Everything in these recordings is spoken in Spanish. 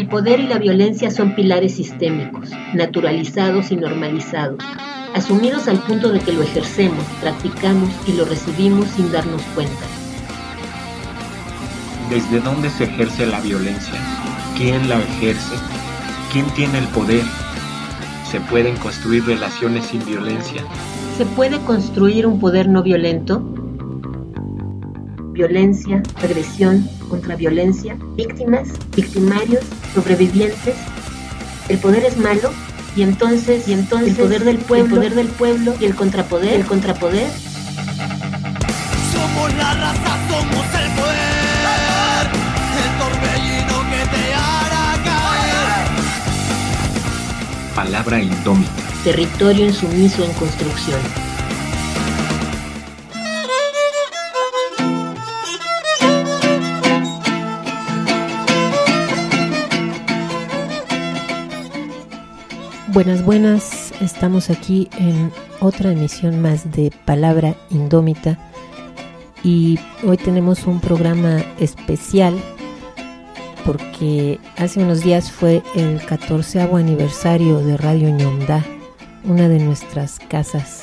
poder y la violencia son pilares sistémicos, naturalizados y normalizados, asumidos al punto de que lo ejercemos, practicamos y lo recibimos sin darnos cuenta. ¿Desde dónde se ejerce la violencia? ¿Quién la ejerce? ¿Quién tiene el poder? ¿Se pueden construir relaciones sin violencia? ¿Se puede construir un poder no violento? Violencia, agresión, contraviolencia, víctimas, victimarios, sobrevivientes. ¿El poder es malo? Y entonces el poder del pueblo y el contrapoder. Somos la raza, somos el poder, el torbellino que te hará caer. Palabra indómita. Territorio insumiso en construcción. Buenas, estamos aquí en otra emisión más de Palabra Indómita y hoy tenemos un programa especial porque hace unos días fue el 14º aniversario de Radio Ñomdá, una de nuestras casas,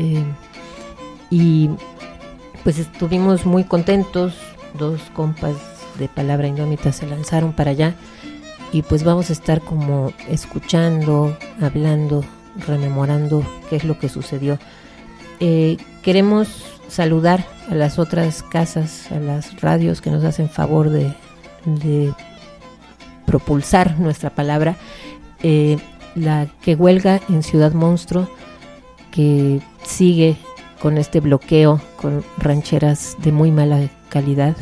y pues estuvimos muy contentos. Dos compas de Palabra Indómita se lanzaron para allá y pues vamos a estar como escuchando, hablando, rememorando qué es lo que sucedió. Queremos saludar a las otras casas, a las radios que nos hacen favor de propulsar nuestra palabra. La que huelga en Ciudad Monstruo, que sigue con este bloqueo, con rancheras de muy mala calidad,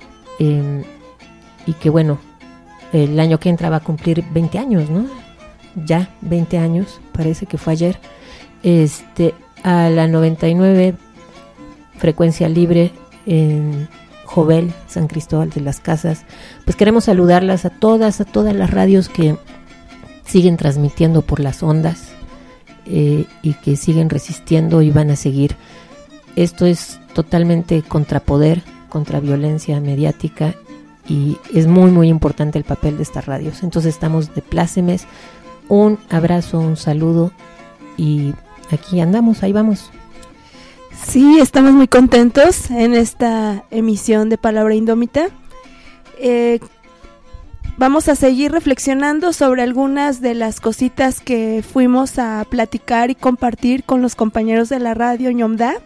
y que bueno, el año que entra va a cumplir 20 años, ¿no? Ya, 20 años, parece que fue ayer. A la 99 frecuencia libre en Jovel, San Cristóbal de las Casas, pues queremos saludarlas a todas las radios que siguen transmitiendo por las ondas, y que siguen resistiendo y van a seguir. Esto es totalmente contrapoder, contra violencia mediática, y es muy muy importante el papel de estas radios. Entonces estamos de plácemes. Un abrazo, un saludo, y aquí andamos, ahí vamos. Sí, estamos muy contentos en esta emisión de Palabra Indómita. Vamos a seguir reflexionando sobre algunas de las cositas que fuimos a platicar y compartir con los compañeros de la radio Ñomdá.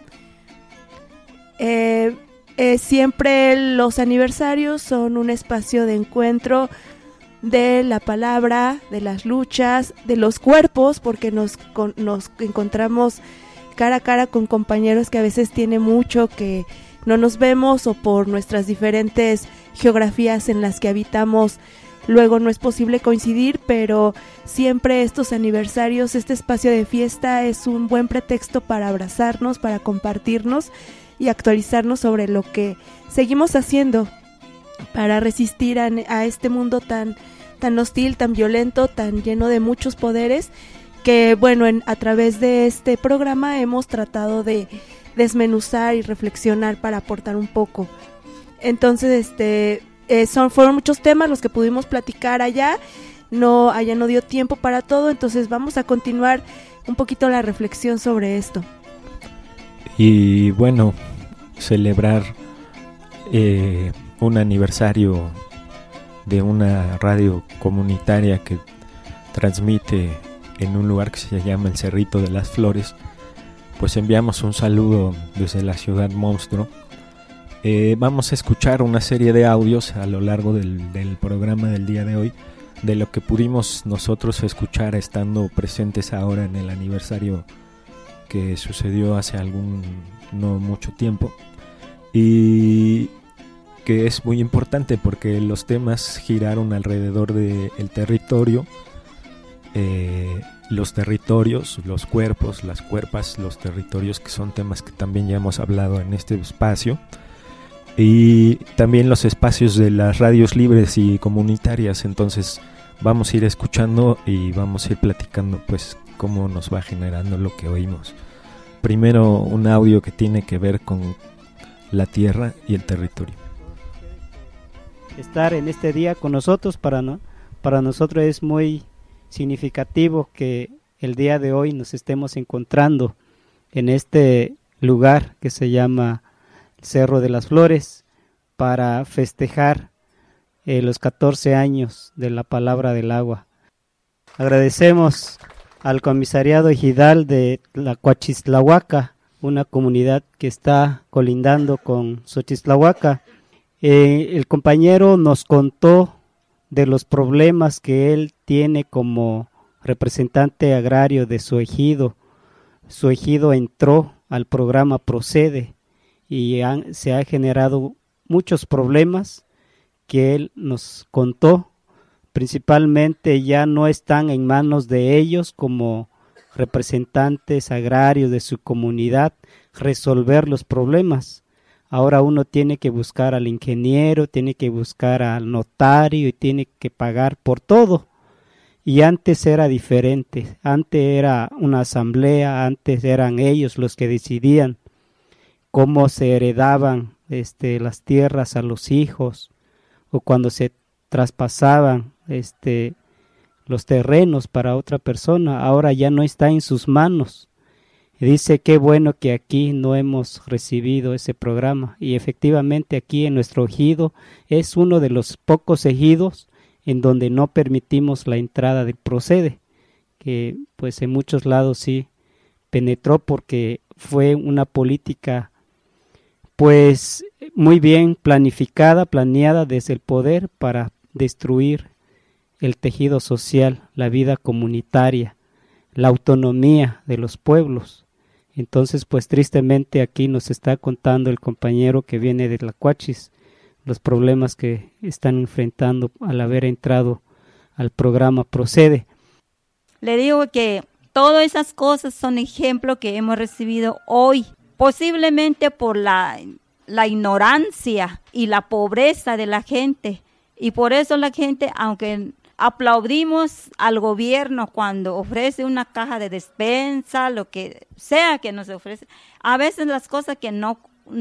Siempre los aniversarios son un espacio de encuentro de la palabra, de las luchas, de los cuerpos, porque nos encontramos cara a cara con compañeros que a veces tiene mucho que no nos vemos, o por nuestras diferentes geografías en las que habitamos luego no es posible coincidir, pero siempre estos aniversarios, este espacio de fiesta es un buen pretexto para abrazarnos, para compartirnos y actualizarnos sobre lo que seguimos haciendo para resistir a este mundo tan hostil, tan violento, tan lleno de muchos poderes, que bueno, a través de este programa hemos tratado de desmenuzar y reflexionar para aportar un poco. Entonces, fueron muchos temas los que pudimos platicar allá no dio tiempo para todo, entonces vamos a continuar un poquito la reflexión sobre esto. Y bueno, celebrar un aniversario de una radio comunitaria que transmite en un lugar que se llama el Cerrito de las Flores, pues enviamos un saludo desde la Ciudad Monstruo. Vamos a escuchar una serie de audios a lo largo del programa del día de hoy, de lo que pudimos nosotros escuchar estando presentes ahora en el aniversario que sucedió hace no mucho tiempo, y que es muy importante porque los temas giraron alrededor del territorio, los territorios, los cuerpos, las cuerpas, los territorios, que son temas que también ya hemos hablado en este espacio, y también los espacios de las radios libres y comunitarias. Entonces vamos a ir escuchando y vamos a ir platicando pues cómo nos va generando lo que oímos. Primero un audio que tiene que ver con la tierra y el territorio. Estar en este día con nosotros para para nosotros es muy significativo que el día de hoy nos estemos encontrando en este lugar que se llama Cerro de las Flores para festejar los 14 años de la Palabra del Agua. Agradecemos al Comisariado Ejidal de Tlacuachistlahuaca, una comunidad que está colindando con Xochistlahuaca. El compañero nos contó de los problemas que él tiene como representante agrario de su ejido. Su ejido entró al programa Procede y se ha generado muchos problemas que él nos contó. Principalmente ya no están en manos de ellos como representantes agrarios de su comunidad resolver los problemas. Ahora uno tiene que buscar al ingeniero, tiene que buscar al notario y tiene que pagar por todo. Y antes era diferente, antes era una asamblea, antes eran ellos los que decidían cómo se heredaban las tierras a los hijos o cuando se traspasaban los terrenos para otra persona. Ahora ya no está en sus manos. Y dice qué bueno que aquí no hemos recibido ese programa, y efectivamente aquí en nuestro ejido es uno de los pocos ejidos en donde no permitimos la entrada del Procede, que pues en muchos lados sí penetró porque fue una política pues muy bien planificada, planeada desde el poder para destruir el tejido social, la vida comunitaria, la autonomía de los pueblos. Entonces, pues tristemente aquí nos está contando el compañero que viene de Tlacuachis los problemas que están enfrentando al haber entrado al programa Procede. Le digo que todas esas cosas son ejemplos que hemos recibido hoy, posiblemente por la ignorancia y la pobreza de la gente. Y por eso la gente, aunque aplaudimos al gobierno cuando ofrece una caja de despensa, lo que sea que nos ofrece, a veces las cosas que no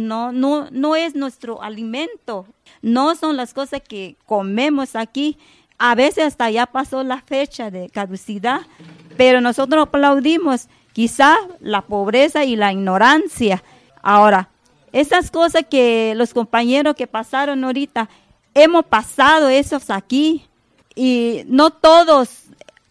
es nuestro alimento, no son las cosas que comemos aquí. A veces hasta ya pasó la fecha de caducidad, pero nosotros aplaudimos quizá la pobreza y la ignorancia. Ahora, esas cosas que los compañeros que pasaron ahorita, hemos pasado esos aquí y no todos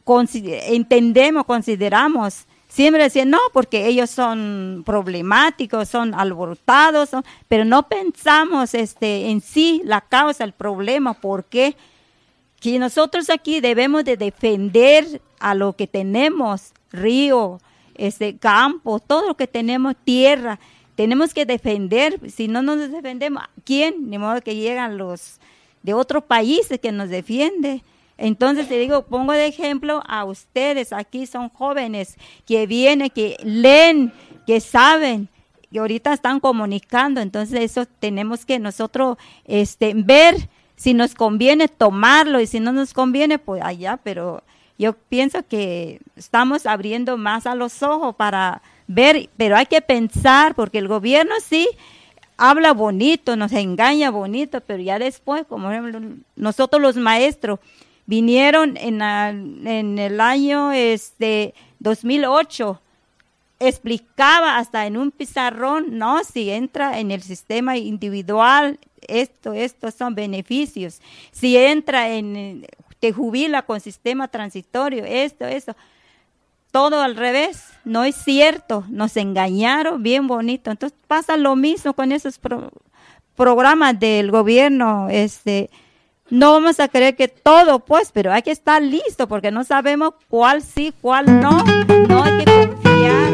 consideramos. Siempre decían, no, porque ellos son problemáticos, son alborotados, pero no pensamos en sí la causa, el problema, porque que nosotros aquí debemos de defender a lo que tenemos, río, campo, todo lo que tenemos, tierra, tenemos que defender. Si no nos defendemos, ¿quién? Ni modo que llegan los de otros países que nos defienden. Entonces te digo, pongo de ejemplo a ustedes, aquí son jóvenes que vienen, que leen, que saben, que ahorita están comunicando. Entonces eso tenemos que nosotros ver si nos conviene tomarlo y si no nos conviene, pues allá. Pero yo pienso que estamos abriendo más a los ojos para ver, pero hay que pensar, porque el gobierno sí habla bonito, nos engaña bonito, pero ya después, como ejemplo, nosotros los maestros, vinieron en el año 2008, explicaba hasta en un pizarrón, no, si entra en el sistema individual, estos son beneficios. Si entra te jubila con sistema transitorio, esto. Todo al revés, no es cierto, nos engañaron bien bonito. Entonces pasa lo mismo con esos programas del gobierno, no vamos a creer que todo, pues, pero hay que estar listo porque no sabemos cuál sí, cuál no. No hay que confiar.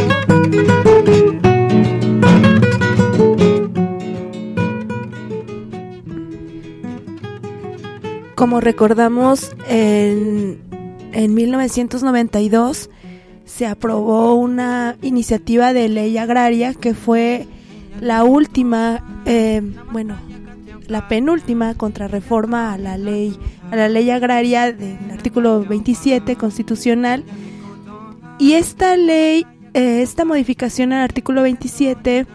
Como recordamos, en 1992 se aprobó una iniciativa de ley agraria que fue la última, la penúltima contrarreforma a la ley agraria del artículo 27 constitucional. Y esta ley, esta modificación al artículo 27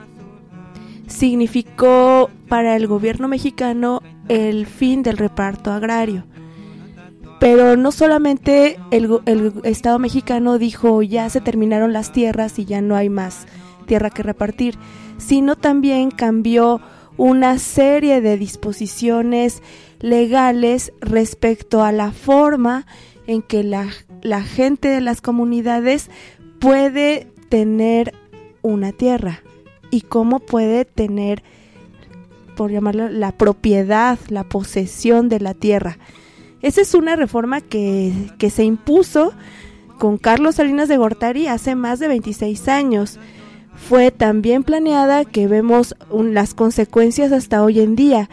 significó para el gobierno mexicano el fin del reparto agrario. Pero no solamente el Estado mexicano dijo ya se terminaron las tierras y ya no hay más tierra que repartir, sino también cambió una serie de disposiciones legales respecto a la forma en que la gente de las comunidades puede tener una tierra y cómo puede tener, por llamarlo, la propiedad, la posesión de la tierra. Esa es una reforma que se impuso con Carlos Salinas de Gortari hace más de 26 años. Fue tan bien planeada que vemos las consecuencias hasta hoy en día.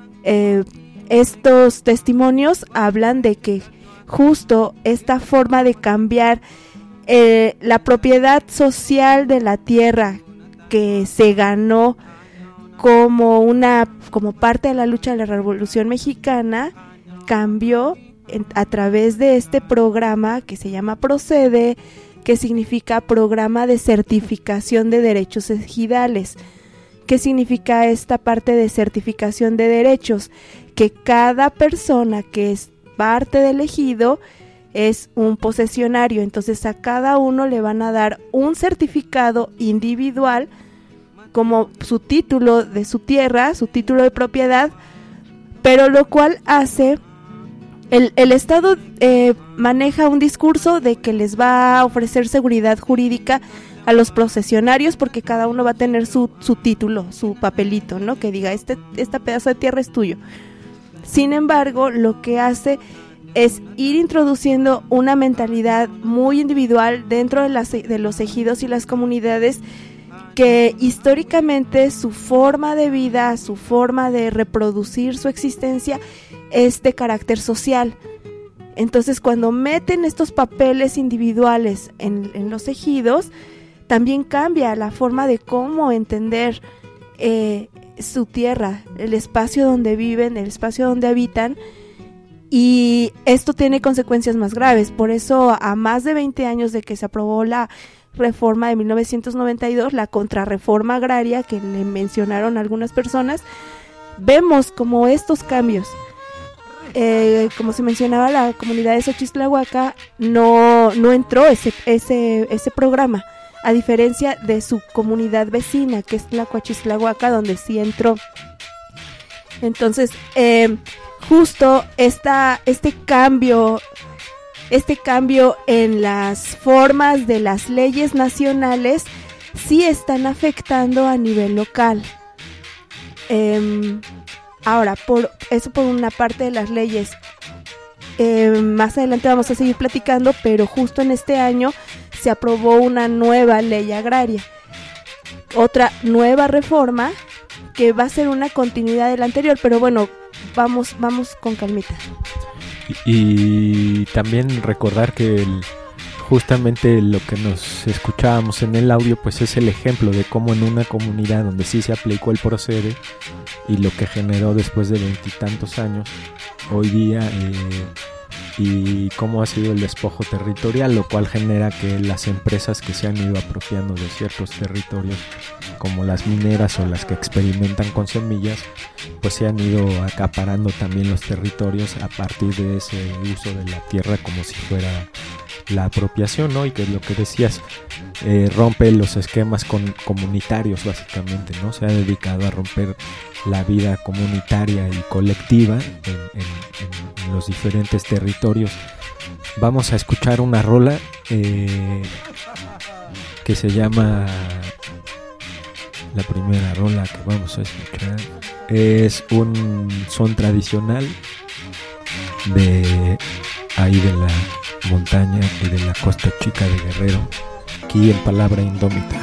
Estos testimonios hablan de que justo esta forma de cambiar la propiedad social de la tierra que se ganó como parte de la lucha de la Revolución Mexicana cambió a través de este programa que se llama Procede, que significa Programa de Certificación de Derechos Ejidales. ¿Qué significa esta parte de certificación de derechos? Que cada persona que es parte del ejido es un posesionario, entonces a cada uno le van a dar un certificado individual como su título de su tierra, su título de propiedad, pero lo cual hace, el Estado maneja un discurso de que les va a ofrecer seguridad jurídica a los posesionarios porque cada uno va a tener su título, su papelito, ¿no? Que diga, esta pedazo de tierra es tuyo. Sin embargo, lo que hace es ir introduciendo una mentalidad muy individual dentro de los ejidos y las comunidades, que históricamente su forma de vida, su forma de reproducir su existencia es de carácter social. Entonces, cuando meten estos papeles individuales en los ejidos, también cambia la forma de cómo entender su tierra, el espacio donde viven, el espacio donde habitan, y esto tiene consecuencias más graves. Por eso, a más de 20 años de que se aprobó la reforma de 1992, la contrarreforma agraria que le mencionaron algunas personas, vemos como estos cambios, como se mencionaba, la comunidad de Xochistlahuaca no entró ese programa, a diferencia de su comunidad vecina, que es Tlacuachistlahuaca, donde sí entró. Entonces, justo este cambio en las formas de las leyes nacionales sí están afectando a nivel local. Ahora, por una parte de las leyes. Más adelante vamos a seguir platicando, pero justo en este año se aprobó una nueva ley agraria, otra nueva reforma que va a ser una continuidad de la anterior, pero bueno, vamos con calmita. Y también recordar que justamente lo que nos escuchábamos en el audio pues es el ejemplo de cómo en una comunidad donde sí se aplicó el procede y lo que generó después de 20 y tantos años hoy día, y cómo ha sido el despojo territorial, lo cual genera que las empresas que se han ido apropiando de ciertos territorios, como las mineras o las que experimentan con semillas, pues se han ido acaparando también los territorios a partir de ese uso de la tierra como si fuera la apropiación, ¿no? Y que es lo que decías, rompe los esquemas comunitarios básicamente, ¿no? Se ha dedicado a romper la vida comunitaria y colectiva en los diferentes territorios. Vamos a escuchar una rola que se llama, la primera rola que vamos a escuchar es un son tradicional de ahí de la montaña y de la costa chica de Guerrero, aquí en Palabra Indómita.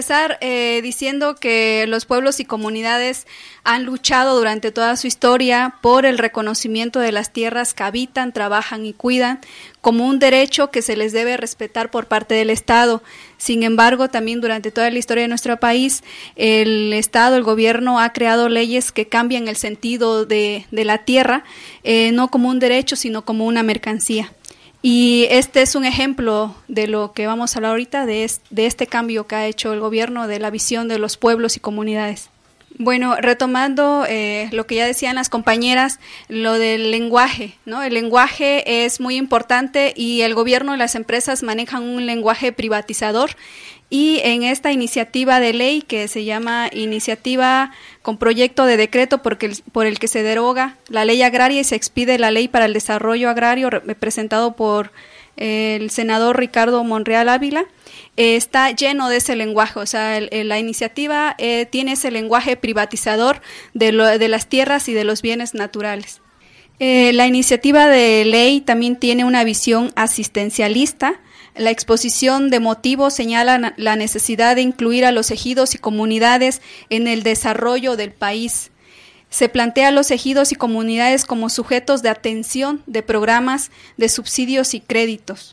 empezar diciendo que los pueblos y comunidades han luchado durante toda su historia por el reconocimiento de las tierras que habitan, trabajan y cuidan como un derecho que se les debe respetar por parte del Estado. Sin embargo, también durante toda la historia de nuestro país, el Estado, el gobierno ha creado leyes que cambian el sentido de la tierra, no como un derecho, sino como una mercancía. Y este es un ejemplo de lo que vamos a hablar ahorita, de este cambio que ha hecho el gobierno, de la visión de los pueblos y comunidades. Bueno, retomando lo que ya decían las compañeras, lo del lenguaje, ¿no? El lenguaje es muy importante y el gobierno y las empresas manejan un lenguaje privatizador. Y en esta iniciativa de ley, que se llama Iniciativa con Proyecto de Decreto por el que se deroga la ley agraria y se expide la Ley para el Desarrollo Agrario, presentado por el senador Ricardo Monreal Ávila, está lleno de ese lenguaje. O sea, la iniciativa tiene ese lenguaje privatizador de las tierras y de los bienes naturales. La iniciativa de ley también tiene una visión asistencialista. La exposición de motivos señala la necesidad de incluir a los ejidos y comunidades en el desarrollo del país. Se plantea a los ejidos y comunidades como sujetos de atención de programas de subsidios y créditos.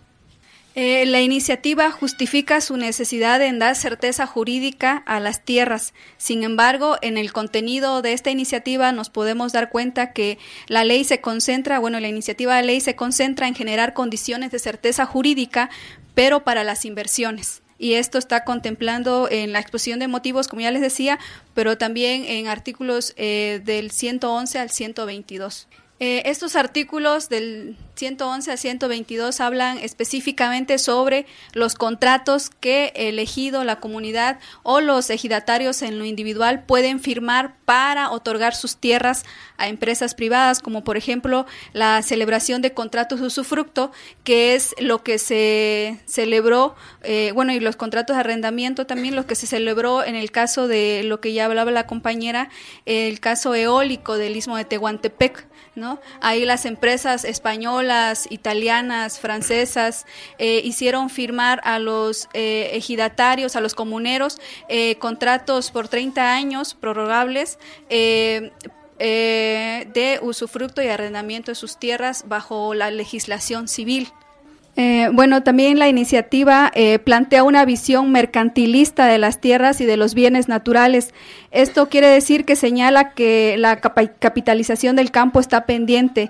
La iniciativa justifica su necesidad en dar certeza jurídica a las tierras. Sin embargo, en el contenido de esta iniciativa nos podemos dar cuenta que la iniciativa de ley se concentra en generar condiciones de certeza jurídica, pero para las inversiones. Y esto está contemplando en la exposición de motivos, como ya les decía, pero también en artículos del 111 al 122. Estos artículos del 111 a 122 hablan específicamente sobre los contratos que el ejido, la comunidad o los ejidatarios en lo individual pueden firmar para otorgar sus tierras a empresas privadas, como por ejemplo la celebración de contratos de usufructo, que es lo que se celebró, y los contratos de arrendamiento también, lo que se celebró en el caso de lo que ya hablaba la compañera, el caso eólico del Istmo de Tehuantepec, ¿no? Ahí las empresas españolas, italianas, francesas hicieron firmar a los ejidatarios, a los comuneros, contratos por 30 años prorrogables de usufructo y arrendamiento de sus tierras bajo la legislación civil. También la iniciativa plantea una visión mercantilista de las tierras y de los bienes naturales. Esto quiere decir que señala que la capitalización del campo está pendiente.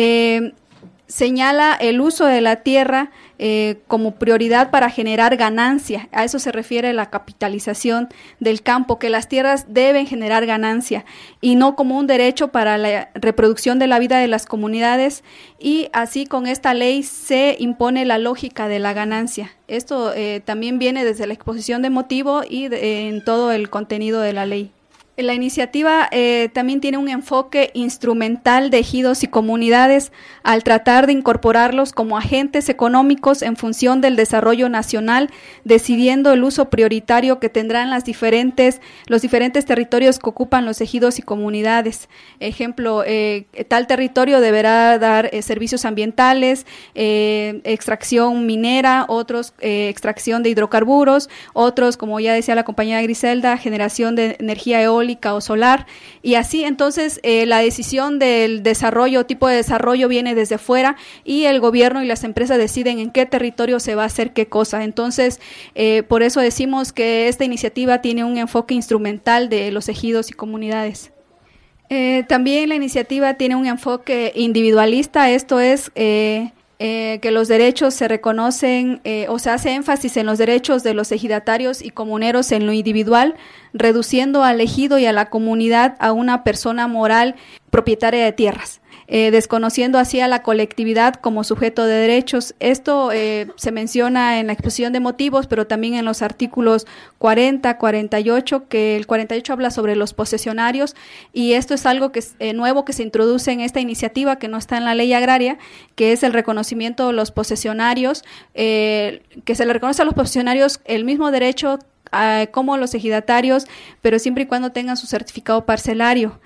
Señala el uso de la tierra como prioridad para generar ganancia. A eso se refiere la capitalización del campo, que las tierras deben generar ganancia y no como un derecho para la reproducción de la vida de las comunidades, y así con esta ley se impone la lógica de la ganancia. Esto también viene desde la exposición de motivo y en todo el contenido de la ley. La iniciativa también tiene un enfoque instrumental de ejidos y comunidades al tratar de incorporarlos como agentes económicos en función del desarrollo nacional, decidiendo el uso prioritario que tendrán los diferentes territorios que ocupan los ejidos y comunidades. Ejemplo, tal territorio deberá dar servicios ambientales, extracción minera, otros extracción de hidrocarburos, otros, como ya decía la compañera Griselda, generación de energía eólica o solar, y así entonces la decisión del desarrollo, tipo de desarrollo, viene desde fuera y el gobierno y las empresas deciden en qué territorio se va a hacer qué cosa. Entonces, por eso decimos que esta iniciativa tiene un enfoque instrumental de los ejidos y comunidades. También la iniciativa tiene un enfoque individualista, esto es que los derechos se reconocen se hace énfasis en los derechos de los ejidatarios y comuneros en lo individual, reduciendo al ejido y a la comunidad a una persona moral propietaria de tierras, desconociendo así a la colectividad como sujeto de derechos. Esto se menciona en la exposición de motivos, pero también en los artículos 40, 48, que el 48 habla sobre los posesionarios, y esto es algo que es nuevo que se introduce en esta iniciativa, que no está en la ley agraria, que es el reconocimiento de los posesionarios, que se le reconoce a los posesionarios el mismo derecho como los ejidatarios, pero siempre y cuando tengan su certificado parcelario.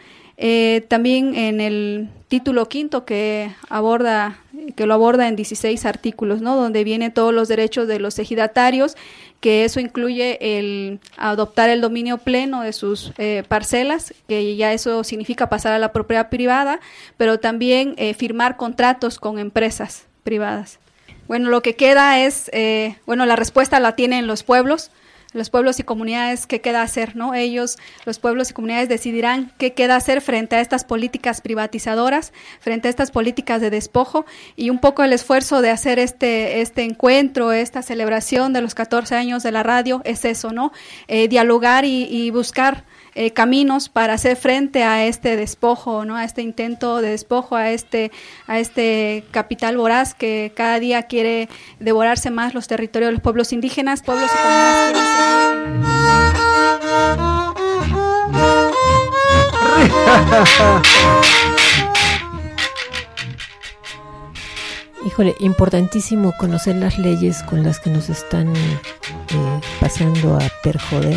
También en el título 5 que lo aborda en 16 artículos, ¿no? Donde vienen todos los derechos de los ejidatarios, que eso incluye el adoptar el dominio pleno de sus parcelas, que ya eso significa pasar a la propiedad privada, pero también firmar contratos con empresas privadas. Bueno, lo que queda es, la respuesta la tienen los pueblos y comunidades, qué queda hacer, ¿no? Ellos, los pueblos y comunidades, decidirán qué queda hacer frente a estas políticas privatizadoras, frente a estas políticas de despojo, y un poco el esfuerzo de hacer este encuentro, esta celebración de los 14 años de la radio, es eso, ¿no? Dialogar y buscar caminos para hacer frente a este despojo, ¿no? A este intento de despojo, a este capital voraz que cada día quiere devorarse más los territorios de los pueblos indígenas, pueblos y comunidades quieren seguir. Híjole, importantísimo conocer las leyes con las que nos están pasando a perjoder.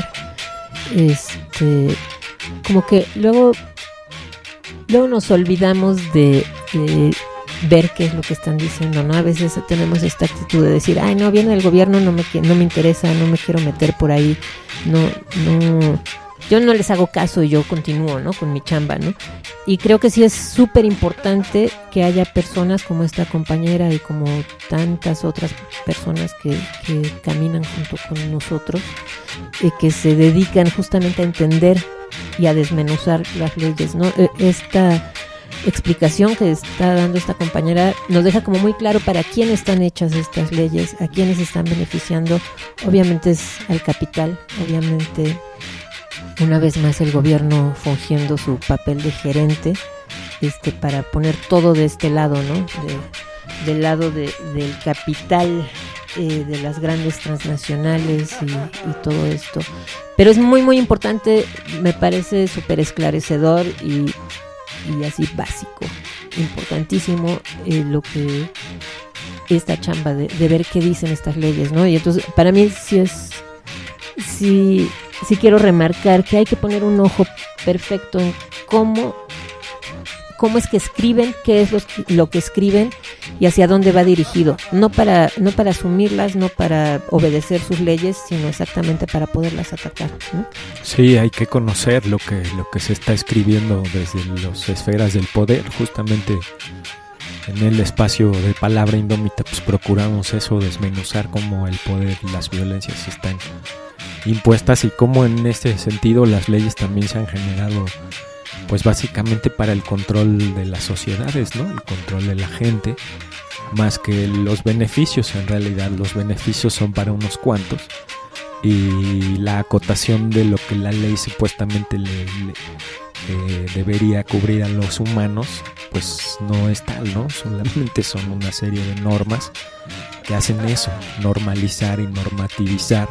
Como que luego nos olvidamos de ver qué es lo que están diciendo, ¿no? A veces tenemos esta actitud de decir, ay, no, viene el gobierno, no me interesa, no me quiero meter por ahí, no, yo no les hago caso y yo continúo, ¿no? Con mi chamba, ¿no? Y creo que sí es súper importante que haya personas como esta compañera y como tantas otras personas que caminan junto con nosotros, que se dedican justamente a entender y a desmenuzar las leyes, ¿no? Esta explicación que está dando esta compañera nos deja como muy claro para quién están hechas estas leyes, a quiénes están beneficiando. Obviamente es al capital, obviamente una vez más el gobierno fungiendo su papel de gerente, para poner todo de este lado, ¿no? Del lado del capital, de las grandes transnacionales y todo esto. Pero es muy muy importante, me parece súper esclarecedor y así básico, importantísimo, lo que esta chamba de ver qué dicen estas leyes, ¿no? Y entonces para mí sí quiero remarcar que hay que poner un ojo perfecto en cómo es que escriben, qué es lo que escriben y hacia dónde va dirigido, no para asumirlas, no para obedecer sus leyes, sino exactamente para poderlas atacar, ¿no? Sí, hay que conocer lo que se está escribiendo desde las esferas del poder. Justamente en el espacio de Palabra Indómita pues procuramos eso, desmenuzar cómo el poder y las violencias están impuestas y cómo en este sentido las leyes también se han generado pues básicamente para el control de las sociedades, ¿no? El control de la gente, más que los beneficios. En realidad los beneficios son para unos cuantos y la acotación de lo que la ley supuestamente debería cubrir a los humanos pues no es tal, ¿no? Solamente son una serie de normas que hacen eso, normalizar y normativizar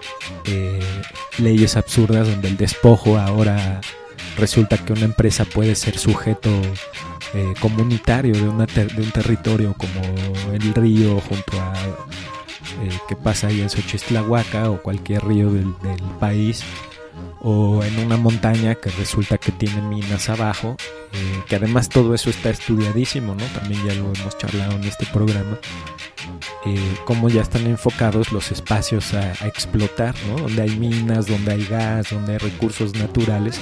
leyes absurdas donde el despojo ahora resulta que una empresa puede ser sujeto comunitario de un territorio como el río junto a que pasa ahí en Xochistlahuaca o cualquier río del país, o en una montaña que resulta que tiene minas abajo, que además todo eso está estudiadísimo, ¿no? También ya lo hemos charlado en este programa, cómo ya están enfocados los espacios a explotar, ¿no? Donde hay minas, donde hay gas, donde hay recursos naturales,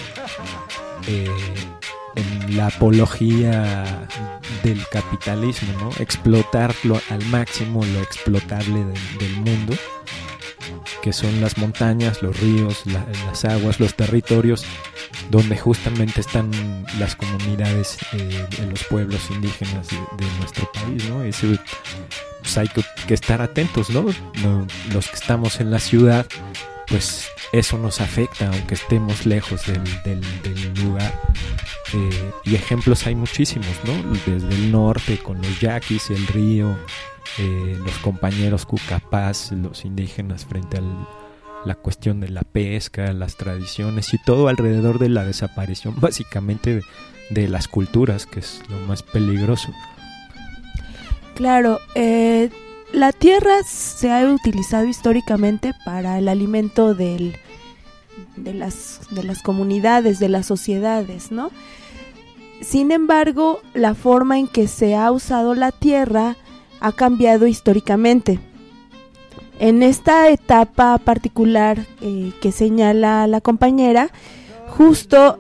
en la apología del capitalismo, ¿no? Explotarlo al máximo, lo explotable del mundo, que son las montañas, los ríos, las aguas, los territorios donde justamente están las comunidades de los pueblos indígenas de nuestro país, ¿no? Eso, pues hay que estar atentos, ¿no? Los que estamos en la ciudad, pues eso nos afecta aunque estemos lejos del lugar, y ejemplos hay muchísimos, ¿no? Desde el norte con los yaquis, el río, los compañeros cucapás, los indígenas frente a la cuestión de la pesca, las tradiciones y todo alrededor de la desaparición básicamente de las culturas, que es lo más peligroso. Claro, la tierra se ha utilizado históricamente para el alimento de las comunidades, de las sociedades, ¿no? Sin embargo, la forma en que se ha usado la tierra ha cambiado históricamente. En esta etapa particular que señala la compañera, justo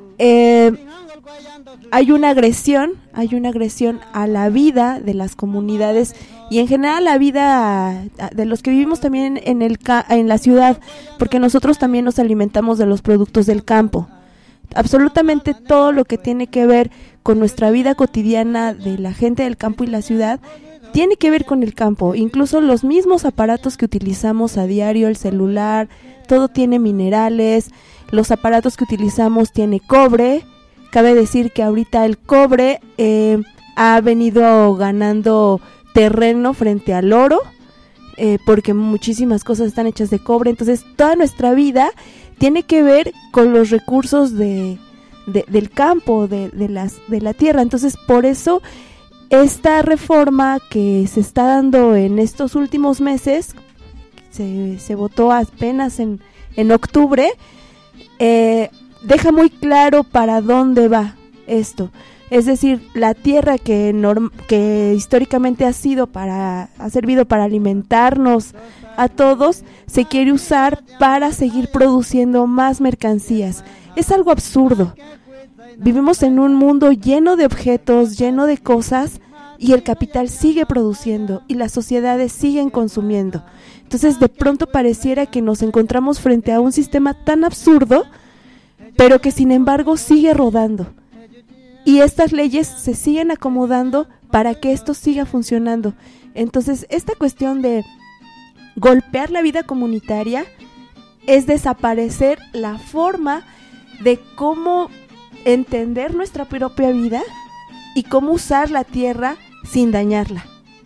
hay una agresión a la vida de las comunidades y en general a la vida de los que vivimos también en la ciudad, porque nosotros también nos alimentamos de los productos del campo. Absolutamente todo lo que tiene que ver con nuestra vida cotidiana de la gente del campo y la ciudad tiene que ver con el campo. Incluso los mismos aparatos que utilizamos a diario, el celular, todo tiene minerales. Los aparatos que utilizamos tiene cobre. Cabe decir que ahorita el cobre ha venido ganando terreno frente al oro, porque muchísimas cosas están hechas de cobre. Entonces toda nuestra vida tiene que ver con los recursos del campo, de la tierra. Entonces por eso esta reforma que se está dando en estos últimos meses, se votó apenas en octubre, deja muy claro para dónde va esto. Es decir, la tierra que históricamente ha servido para alimentarnos a todos, se quiere usar para seguir produciendo más mercancías. Es algo absurdo. Vivimos en un mundo lleno de objetos, lleno de cosas, y el capital sigue produciendo y las sociedades siguen consumiendo. Entonces, de pronto pareciera que nos encontramos frente a un sistema tan absurdo, pero que sin embargo sigue rodando. Y estas leyes se siguen acomodando para que esto siga funcionando. Entonces, esta cuestión de golpear la vida comunitaria es desaparecer la forma de cómo entender nuestra propia vida y cómo usar la tierra sin dañarla.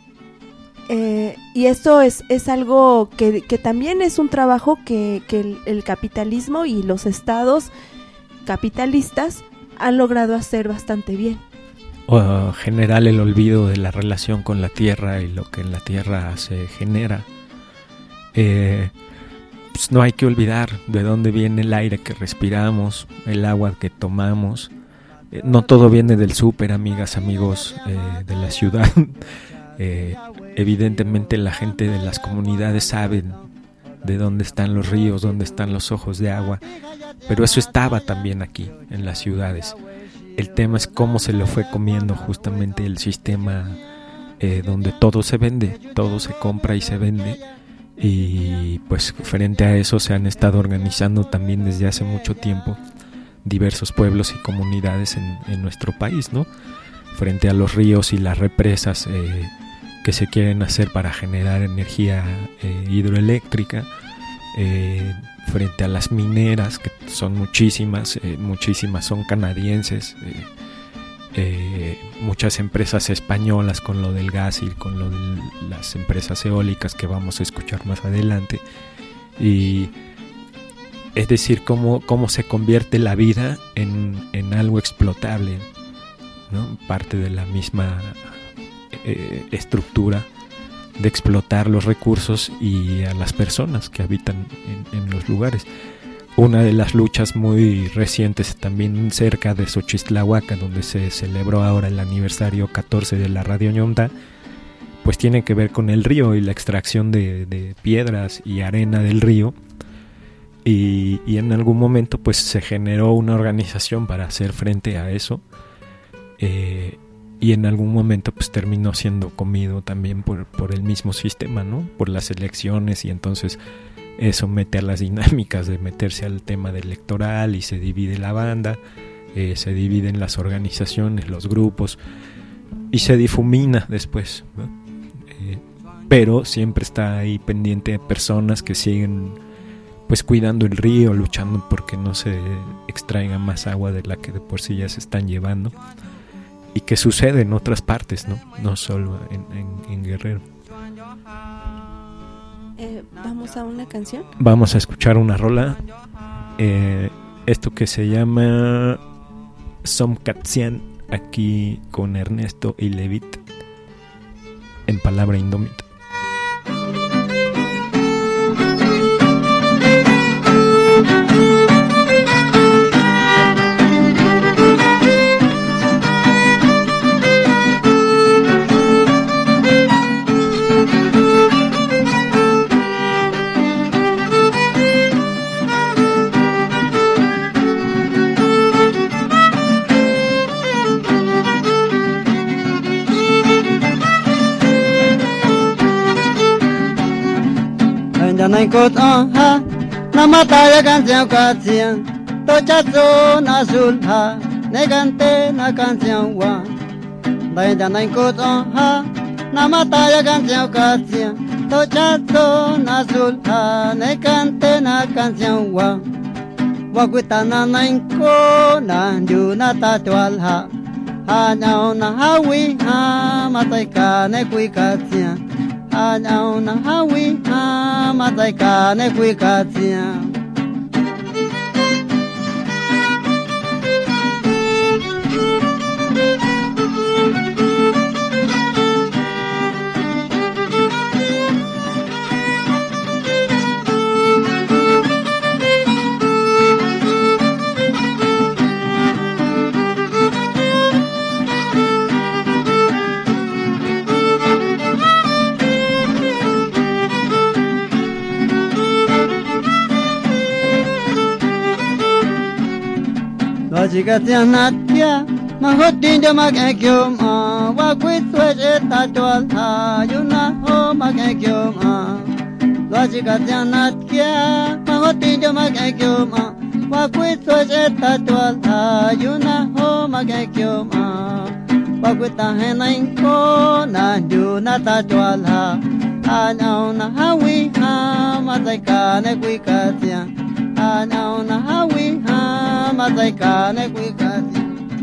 Y esto es algo que también es un trabajo que el capitalismo y los estados capitalistas han logrado hacer bastante bien. Generar el olvido de la relación con la tierra y lo que en la tierra se genera. Pues no hay que olvidar de dónde viene el aire que respiramos, el agua que tomamos. No todo viene del súper, amigas, amigos de la ciudad. Evidentemente la gente de las comunidades saben de dónde están los ríos, dónde están los ojos de agua, pero eso estaba también aquí en las ciudades. El tema es cómo se lo fue comiendo justamente el sistema donde todo se vende, todo se compra y se vende, y pues frente a eso se han estado organizando también desde hace mucho tiempo diversos pueblos y comunidades en nuestro país, ¿no? Frente a los ríos y las represas que se quieren hacer para generar energía hidroeléctrica, frente a las mineras, que son muchísimas son canadienses, muchas empresas españolas con lo del gas y con lo de las empresas eólicas que vamos a escuchar más adelante. Y es decir, cómo se convierte la vida en algo explotable, ¿no? Parte de la misma estructura de explotar los recursos y a las personas que habitan en los lugares. Una de las luchas muy recientes también cerca de Xochistlahuaca, donde se celebró ahora el aniversario 14 de la Radio Ñonta, pues tiene que ver con el río y la extracción de piedras y arena del río. Y en algún momento pues se generó una organización para hacer frente a eso, y en algún momento pues terminó siendo comido también por el mismo sistema, ¿no? Por las elecciones, y entonces eso mete a las dinámicas de meterse al tema del electoral, y se divide la banda, se dividen las organizaciones, los grupos, y se difumina después, ¿no? Pero siempre está ahí pendiente de personas que siguen pues cuidando el río, luchando porque no se extraiga más agua de la que de por sí ya se están llevando, y que sucede en otras partes, no solo en Guerrero. Vamos a una canción. Vamos a escuchar una rola, esto que se llama Somcatsian, aquí con Ernesto y Levit en Palabra Indómita. nai kot ha namata ya canción canción tochazo na sulha negante na canción wa dai da nai kot ha namata ya canción canción tochazo na sulha negante na canción wa wakuta na nai ko na du na ta twal ha nào na hawi ha matai ka ne kui ka tia nào na hawi ha matai ka ne kui ka tia Jika tiada dia mahutin dia makai kiom wa kuit suai ta tual ha yuna ho makai kiom jika tiada dia mahutin dia makai kiom wa kuit suai ta tual ha yuna ho makai kiom wa kuit ta henain ko na yuna ta tual ha anau na hawi ha matai ka ne kui ka tia anau na hawi ha matai ka ne kui ka tia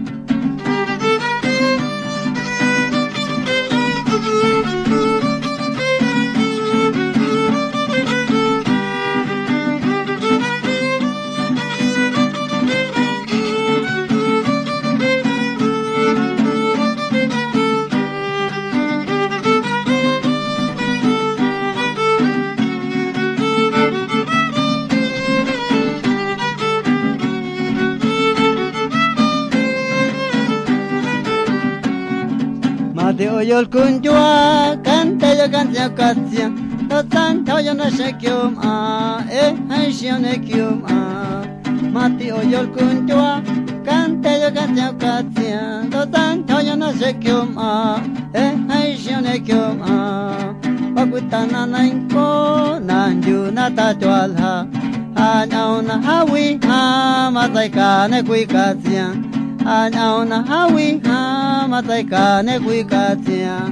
de oyol kunjua cante yo canción canción totan yo no sé quién hay sione quién mati oyol kunjua cante yo canción canción totan yo no sé quién hay sione quién pakutana nain ko nanju nata twalha anau na hawi ha matai ka ne kui canción anau na hawi ha matai ka ne kui ka tia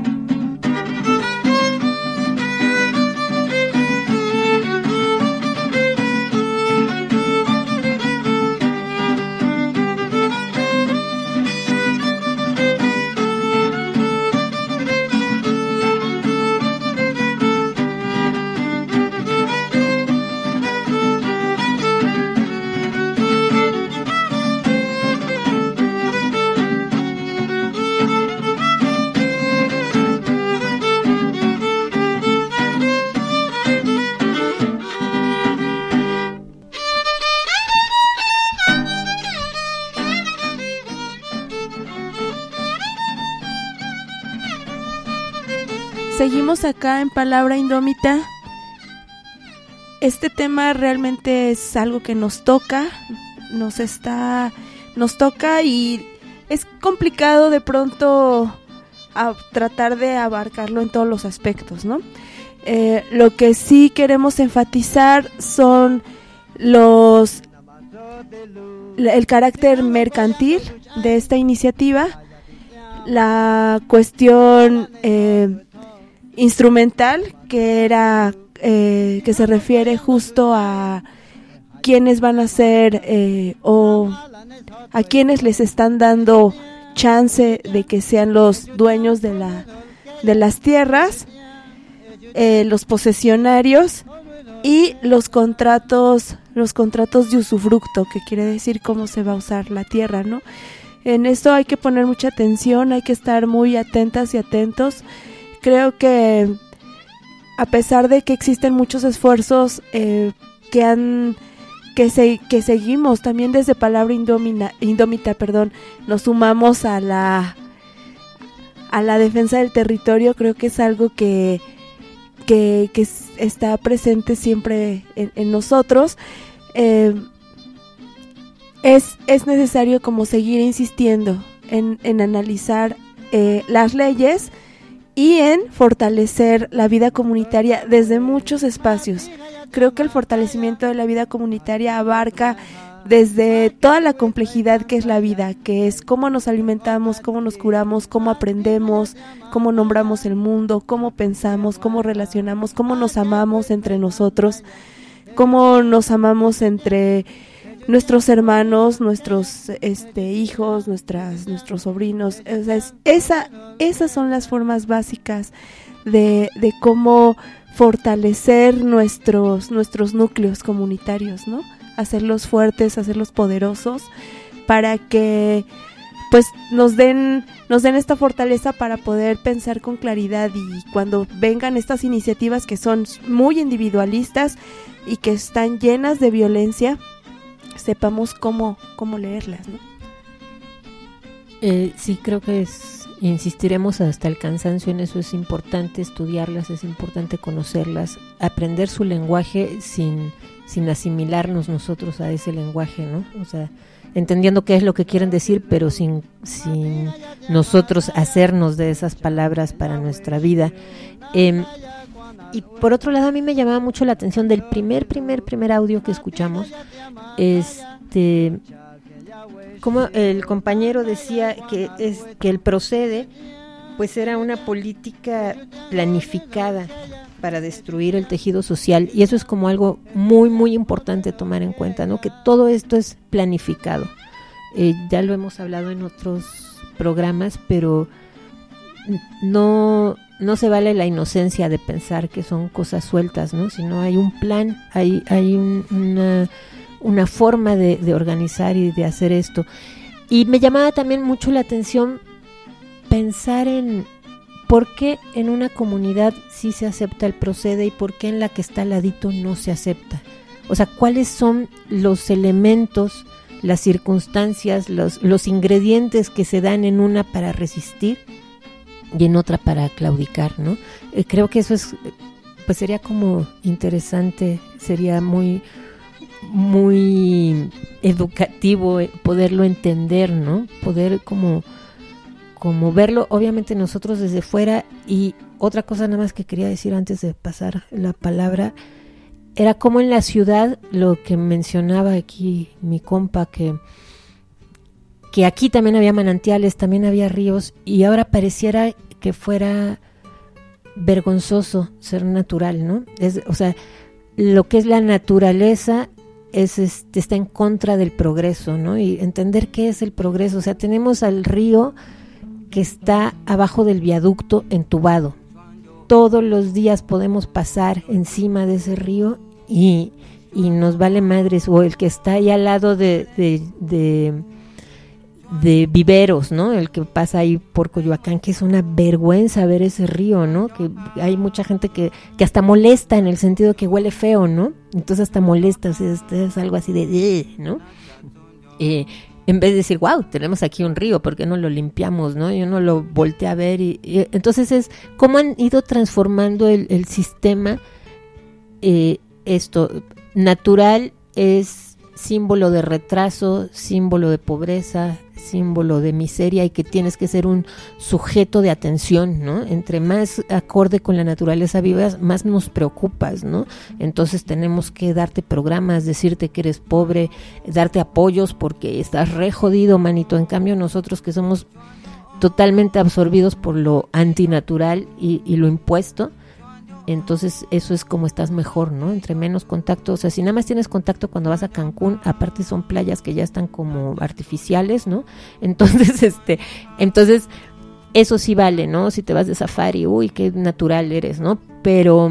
Seguimos acá en Palabra Indómita. Este tema realmente es algo que nos toca, nos toca y es complicado de pronto tratar de abarcarlo en todos los aspectos, ¿no? Lo que sí queremos enfatizar son el carácter mercantil de esta iniciativa, la cuestión instrumental que se refiere justo a quienes van a ser o a quienes les están dando chance de que sean los dueños de las tierras, los posesionarios y los contratos de usufructo, que quiere decir cómo se va a usar la tierra, ¿no? En esto hay que poner mucha atención, hay que estar muy atentas y atentos. Creo que a pesar de que existen muchos esfuerzos que seguimos también desde Palabra Indómita, nos sumamos a la defensa del territorio, creo que es algo que está presente siempre en nosotros. Es necesario como seguir insistiendo en analizar las leyes y en fortalecer la vida comunitaria desde muchos espacios, creo que el fortalecimiento de la vida comunitaria abarca desde toda la complejidad que es la vida, que es cómo nos alimentamos, cómo nos curamos, cómo aprendemos, cómo nombramos el mundo, cómo pensamos, cómo relacionamos, cómo nos amamos entre nosotros, cómo nos amamos entre nuestros hermanos, nuestros hijos, nuestros sobrinos. O sea, esas son las formas básicas de cómo fortalecer nuestros núcleos comunitarios, ¿no? Hacerlos fuertes, hacerlos poderosos, para que pues nos den esta fortaleza para poder pensar con claridad, y cuando vengan estas iniciativas que son muy individualistas y que están llenas de violencia, sepamos cómo leerlas, ¿no? Sí, creo que insistiremos hasta el cansancio en eso. Es importante estudiarlas, es importante conocerlas, aprender su lenguaje sin asimilarnos nosotros a ese lenguaje, ¿no? O sea, entendiendo qué es lo que quieren decir, pero sin nosotros hacernos de esas palabras para nuestra vida. Y por otro lado, a mí me llamaba mucho la atención del primer audio que escuchamos, como el compañero decía que el Procede pues era una política planificada para destruir el tejido social, y eso es como algo muy muy importante tomar en cuenta, ¿no? Que todo esto es planificado. Ya lo hemos hablado en otros programas, pero no se vale la inocencia de pensar que son cosas sueltas, ¿no? Sino hay un plan, hay una forma de organizar y de hacer esto. Y me llamaba también mucho la atención pensar en por qué en una comunidad sí se acepta el Procede y por qué en la que está al ladito no se acepta. O sea, cuáles son los elementos, las circunstancias, los ingredientes que se dan en una para resistir y en otra para claudicar, ¿no? Creo que eso pues sería como interesante, sería muy muy educativo poderlo entender, ¿no? Poder como verlo, obviamente nosotros desde fuera. Y otra cosa nada más que quería decir antes de pasar la palabra, era como en la ciudad, lo que mencionaba aquí mi compa, que aquí también había manantiales, también había ríos, y ahora pareciera que fuera vergonzoso ser natural, ¿no? O sea, lo que es la naturaleza está en contra del progreso, ¿no? Y entender qué es el progreso. O sea, tenemos al río que está abajo del viaducto entubado. Todos los días podemos pasar encima de ese río y nos vale madres. O el que está ahí al lado de Viveros, ¿no? El que pasa ahí por Coyoacán, que es una vergüenza ver ese río, ¿no? Que hay mucha gente que hasta molesta, en el sentido que huele feo, ¿no? Entonces hasta molesta, o sea, es algo así de, ¿no? En vez de decir, wow, tenemos aquí un río, ¿por qué no lo limpiamos, no? Y uno lo voltea a ver y entonces es cómo han ido transformando el sistema. Esto natural es símbolo de retraso, símbolo de pobreza, símbolo de miseria, y que tienes que ser un sujeto de atención, ¿no? Entre más acorde con la naturaleza vivas, más nos preocupas, ¿no? Entonces tenemos que darte programas, decirte que eres pobre, darte apoyos porque estás re jodido, manito. En cambio nosotros, que somos totalmente absorbidos por lo antinatural y lo impuesto, entonces eso es como estás mejor, ¿no? Entre menos contacto, o sea, si nada más tienes contacto cuando vas a Cancún, aparte son playas que ya están como artificiales, ¿no? Entonces eso sí vale, ¿no? Si te vas de safari, uy, qué natural eres, ¿no? Pero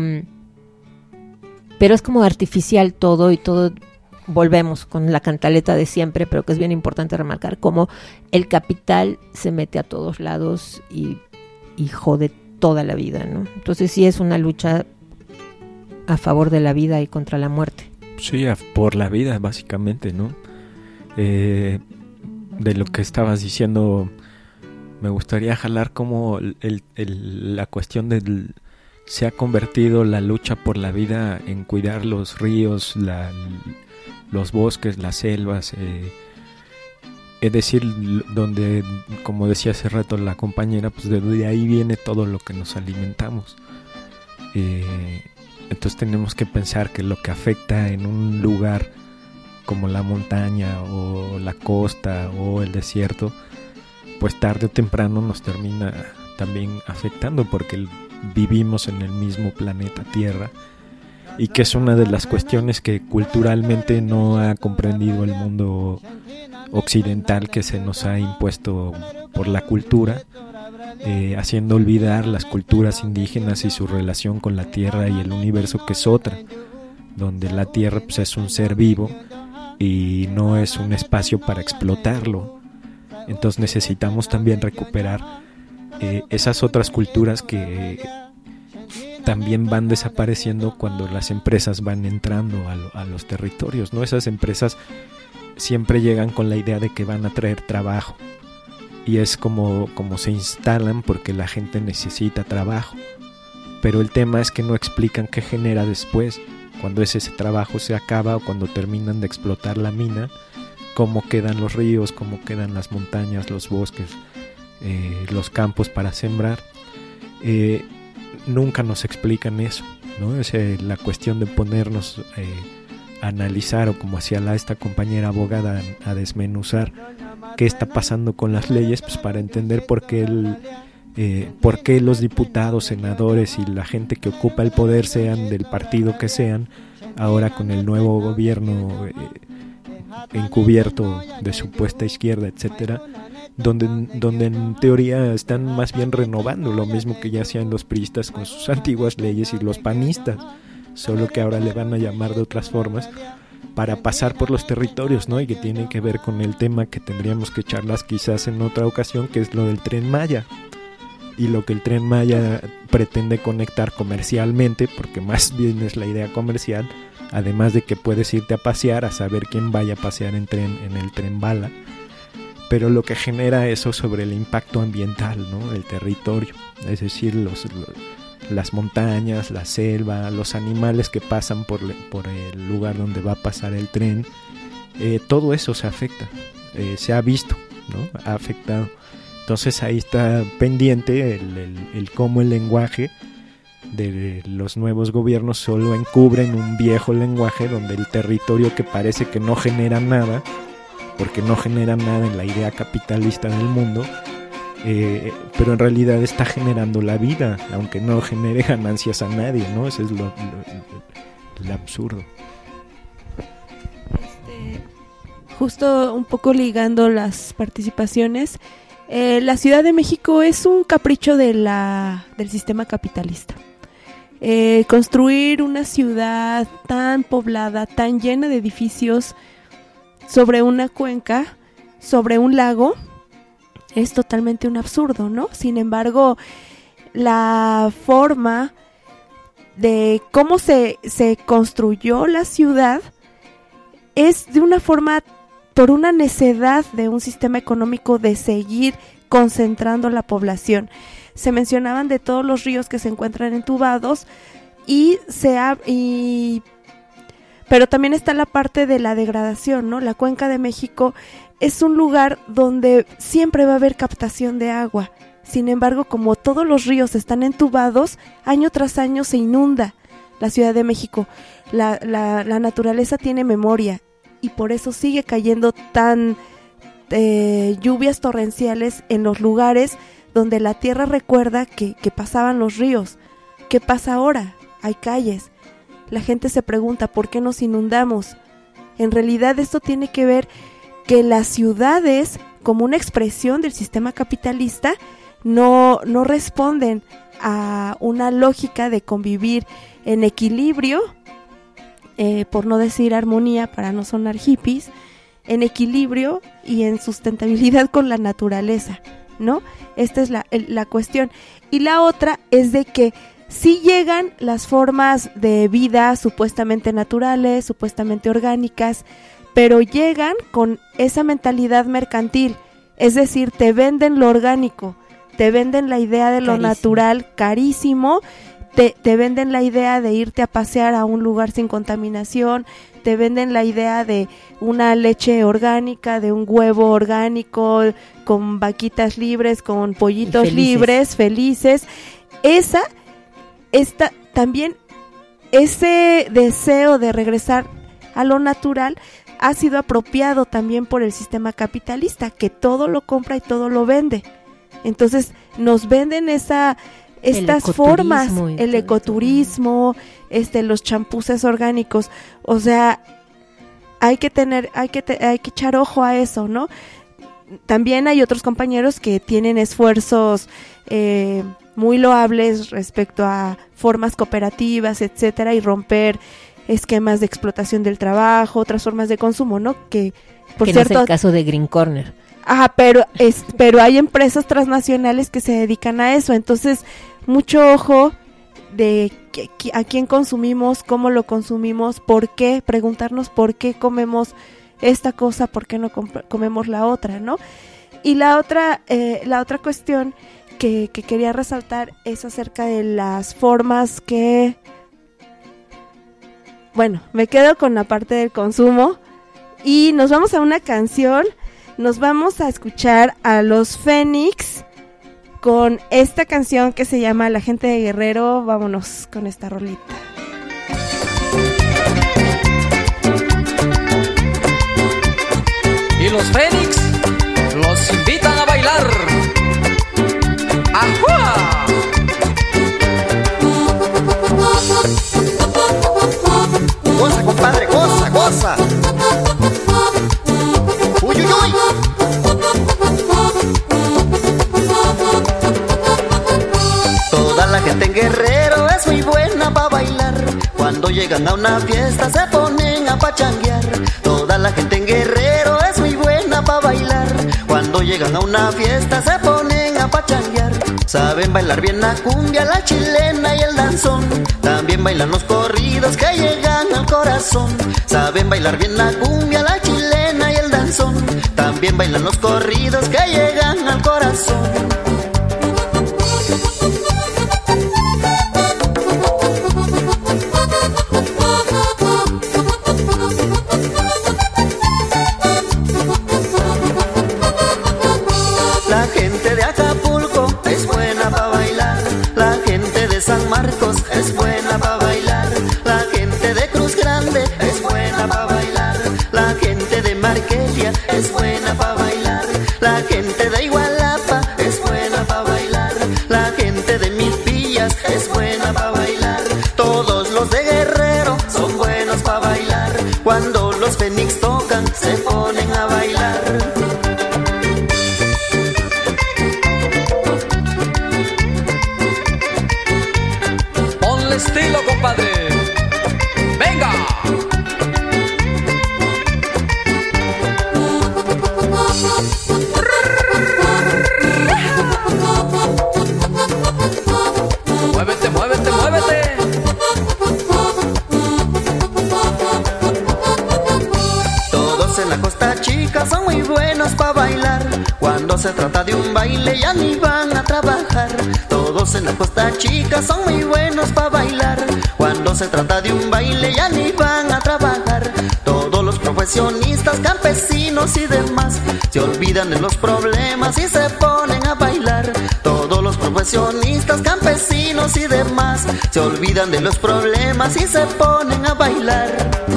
es como artificial todo, y todo volvemos con la cantaleta de siempre, pero que es bien importante remarcar cómo el capital se mete a todos lados y jode toda la vida, ¿no? Entonces sí es una lucha a favor de la vida y contra la muerte. Sí, por la vida, básicamente, ¿no? De lo que estabas diciendo, me gustaría jalar como la cuestión del... Se ha convertido la lucha por la vida en cuidar los ríos, los bosques, las selvas, es decir, donde, como decía hace rato la compañera, pues de ahí viene todo lo que nos alimentamos. Entonces tenemos que pensar que lo que afecta en un lugar como la montaña o la costa o el desierto, pues tarde o temprano nos termina también afectando, porque vivimos en el mismo planeta Tierra, y que es una de las cuestiones que culturalmente no ha comprendido el mundo occidental, que se nos ha impuesto por la cultura, haciendo olvidar las culturas indígenas y su relación con la Tierra y el universo, que es otra, donde la Tierra pues, es un ser vivo y no es un espacio para explotarlo. Entonces necesitamos también recuperar esas otras culturas que también van desapareciendo cuando las empresas van entrando a los territorios, ¿no? Esas empresas siempre llegan con la idea de que van a traer trabajo, y es como se instalan porque la gente necesita trabajo, pero el tema es que no explican qué genera después, cuando ese trabajo se acaba o cuando terminan de explotar la mina, cómo quedan los ríos, cómo quedan las montañas, los bosques, los campos para sembrar. Nunca nos explican eso, ¿no? Es la cuestión de ponernos a analizar, o como hacía esta compañera abogada, a desmenuzar qué está pasando con las leyes, pues para entender por qué los diputados, senadores y la gente que ocupa el poder, sean del partido que sean, ahora con el nuevo gobierno encubierto de supuesta izquierda, etcétera, donde en teoría están más bien renovando lo mismo que ya hacían los priistas con sus antiguas leyes y los panistas, solo que ahora le van a llamar de otras formas para pasar por los territorios, ¿no? Y que tiene que ver con el tema que tendríamos que charlar quizás en otra ocasión, que es lo del Tren Maya, y lo que el Tren Maya pretende conectar comercialmente, porque más bien es la idea comercial, además de que puedes irte a pasear, a saber quién vaya a pasear en el tren bala, pero lo que genera eso sobre el impacto ambiental, ¿no? El territorio, es decir, las montañas, la selva, los animales que pasan por el lugar donde va a pasar el tren, todo eso se afecta, se ha visto, ¿no? Ha afectado. Entonces ahí está pendiente el cómo el lenguaje de los nuevos gobiernos solo encubren un viejo lenguaje donde el territorio, que parece que no genera nada, porque no genera nada en la idea capitalista del mundo, pero en realidad está generando la vida, aunque no genere ganancias a nadie, ¿no? Ese es lo absurdo. Justo un poco ligando las participaciones, la Ciudad de México es un capricho del sistema capitalista. Construir una ciudad tan poblada, tan llena de edificios, sobre una cuenca, sobre un lago, es totalmente un absurdo, ¿no? Sin embargo, la forma de cómo se construyó la ciudad es de una forma, por una necedad de un sistema económico de seguir concentrando la población. Se mencionaban de todos los ríos que se encuentran entubados pero también está la parte de la degradación, ¿no? La Cuenca de México es un lugar donde siempre va a haber captación de agua. Sin embargo, como todos los ríos están entubados, año tras año se inunda la Ciudad de México. La naturaleza tiene memoria y por eso sigue cayendo tan lluvias torrenciales en los lugares donde la tierra recuerda que pasaban los ríos. ¿Qué pasa ahora? Hay calles. La gente se pregunta ¿por qué nos inundamos? En realidad esto tiene que ver que las ciudades, como una expresión del sistema capitalista, no responden a una lógica de convivir en equilibrio, por no decir armonía para no sonar hippies, en equilibrio y en sustentabilidad con la naturaleza, ¿no? Esta es la cuestión. Y la otra es de que sí llegan las formas de vida supuestamente naturales, supuestamente orgánicas, pero llegan con esa mentalidad mercantil, es decir, te venden lo orgánico, te venden la idea de lo natural carísimo, te venden la idea de irte a pasear a un lugar sin contaminación, te venden la idea de una leche orgánica, de un huevo orgánico, con vaquitas libres, con pollitos libres, felices. Esta también ese deseo de regresar a lo natural ha sido apropiado también por el sistema capitalista, que todo lo compra y todo lo vende. Entonces nos venden estas formas, el ecoturismo, los champuses orgánicos. O sea, hay que echar ojo a eso, ¿no? También hay otros compañeros que tienen esfuerzos muy loables respecto a formas cooperativas, etcétera, y romper esquemas de explotación del trabajo, otras formas de consumo, ¿no? Que por cierto, no es el caso de Green Corner. Ajá, pero hay empresas transnacionales que se dedican a eso. Entonces, mucho ojo de a quién consumimos, cómo lo consumimos, por qué, preguntarnos por qué comemos esta cosa, por qué no comemos la otra, ¿no? Y la otra cuestión que quería resaltar es acerca de las formas que... Bueno, me quedo con la parte del consumo y nos vamos a una canción. Nos vamos a escuchar a los Fénix con esta canción que se llama La Gente de Guerrero. Vámonos con esta rolita. Y los Fénix los invitan a bailar. ¡Ajua! Goza, compadre, goza, goza. Uy, uy, uy. Toda la gente en Guerrero es muy buena para bailar. Cuando llegan a una fiesta se ponen a pachanguear. Toda la gente en Guerrero es muy buena para bailar. Cuando llegan a una fiesta se ponen a pachanguear. Saben bailar bien la cumbia, la chilena y el danzón. También bailan los corridos que llegan al corazón. Saben bailar bien la cumbia, la chilena y el danzón. También bailan los corridos que llegan al corazón. La gente de Acapulco es buena para bailar. La gente de San Marcos es buena para bailar. La gente de Cruz Grande es buena para bailar. La gente de Marquelia es buena para bailar. La gente de Igualapa es buena para bailar. La gente de Milpillas es buena para bailar. Todos los de Guerrero son buenos para bailar. Cuando los Fénix tocan se ponen a bailar. Estilo, compadre. ¡Venga! Muévete, muévete, muévete. Todos en la Costa Chica son muy buenos para bailar. Cuando se trata de un baile ya ni van a trabajar. Todos en la Costa Chica son muy buenos para bailar. Cuando se trata de un baile ya ni van a trabajar. Todos los profesionistas, campesinos y demás se olvidan de los problemas y se ponen a bailar. Todos los profesionistas, campesinos y demás se olvidan de los problemas y se ponen a bailar.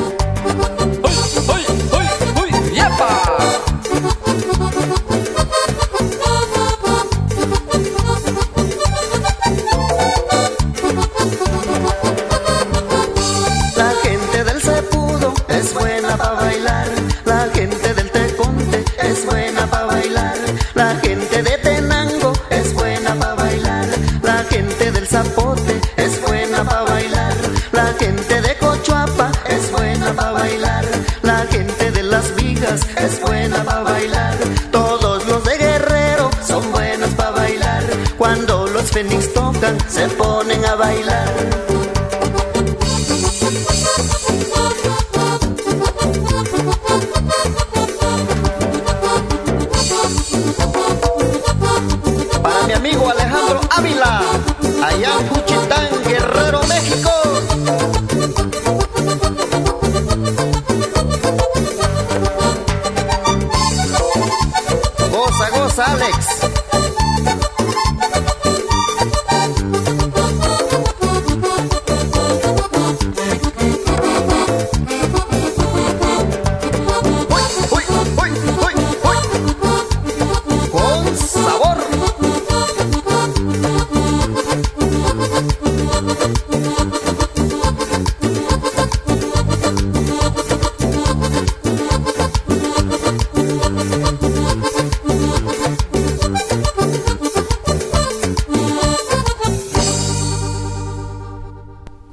¡Uy, uy, uy, uy! ¡Yepa! La gente del Cepudo es buena para bailar. La gente del Teconte es buena para bailar. La gente de Tenango es buena para bailar. La gente del Zapote es buena para bailar. La gente de Cochuapa es buena para bailar. La gente de Las Vigas es buena para bailar. Todos los de Guerrero son buenos para bailar. Cuando los Fénix tocan se ponen a bailar. Para mi amigo Alejandro Ávila, allá en Juchitán, Guerrero, México. Goza, goza, Alex.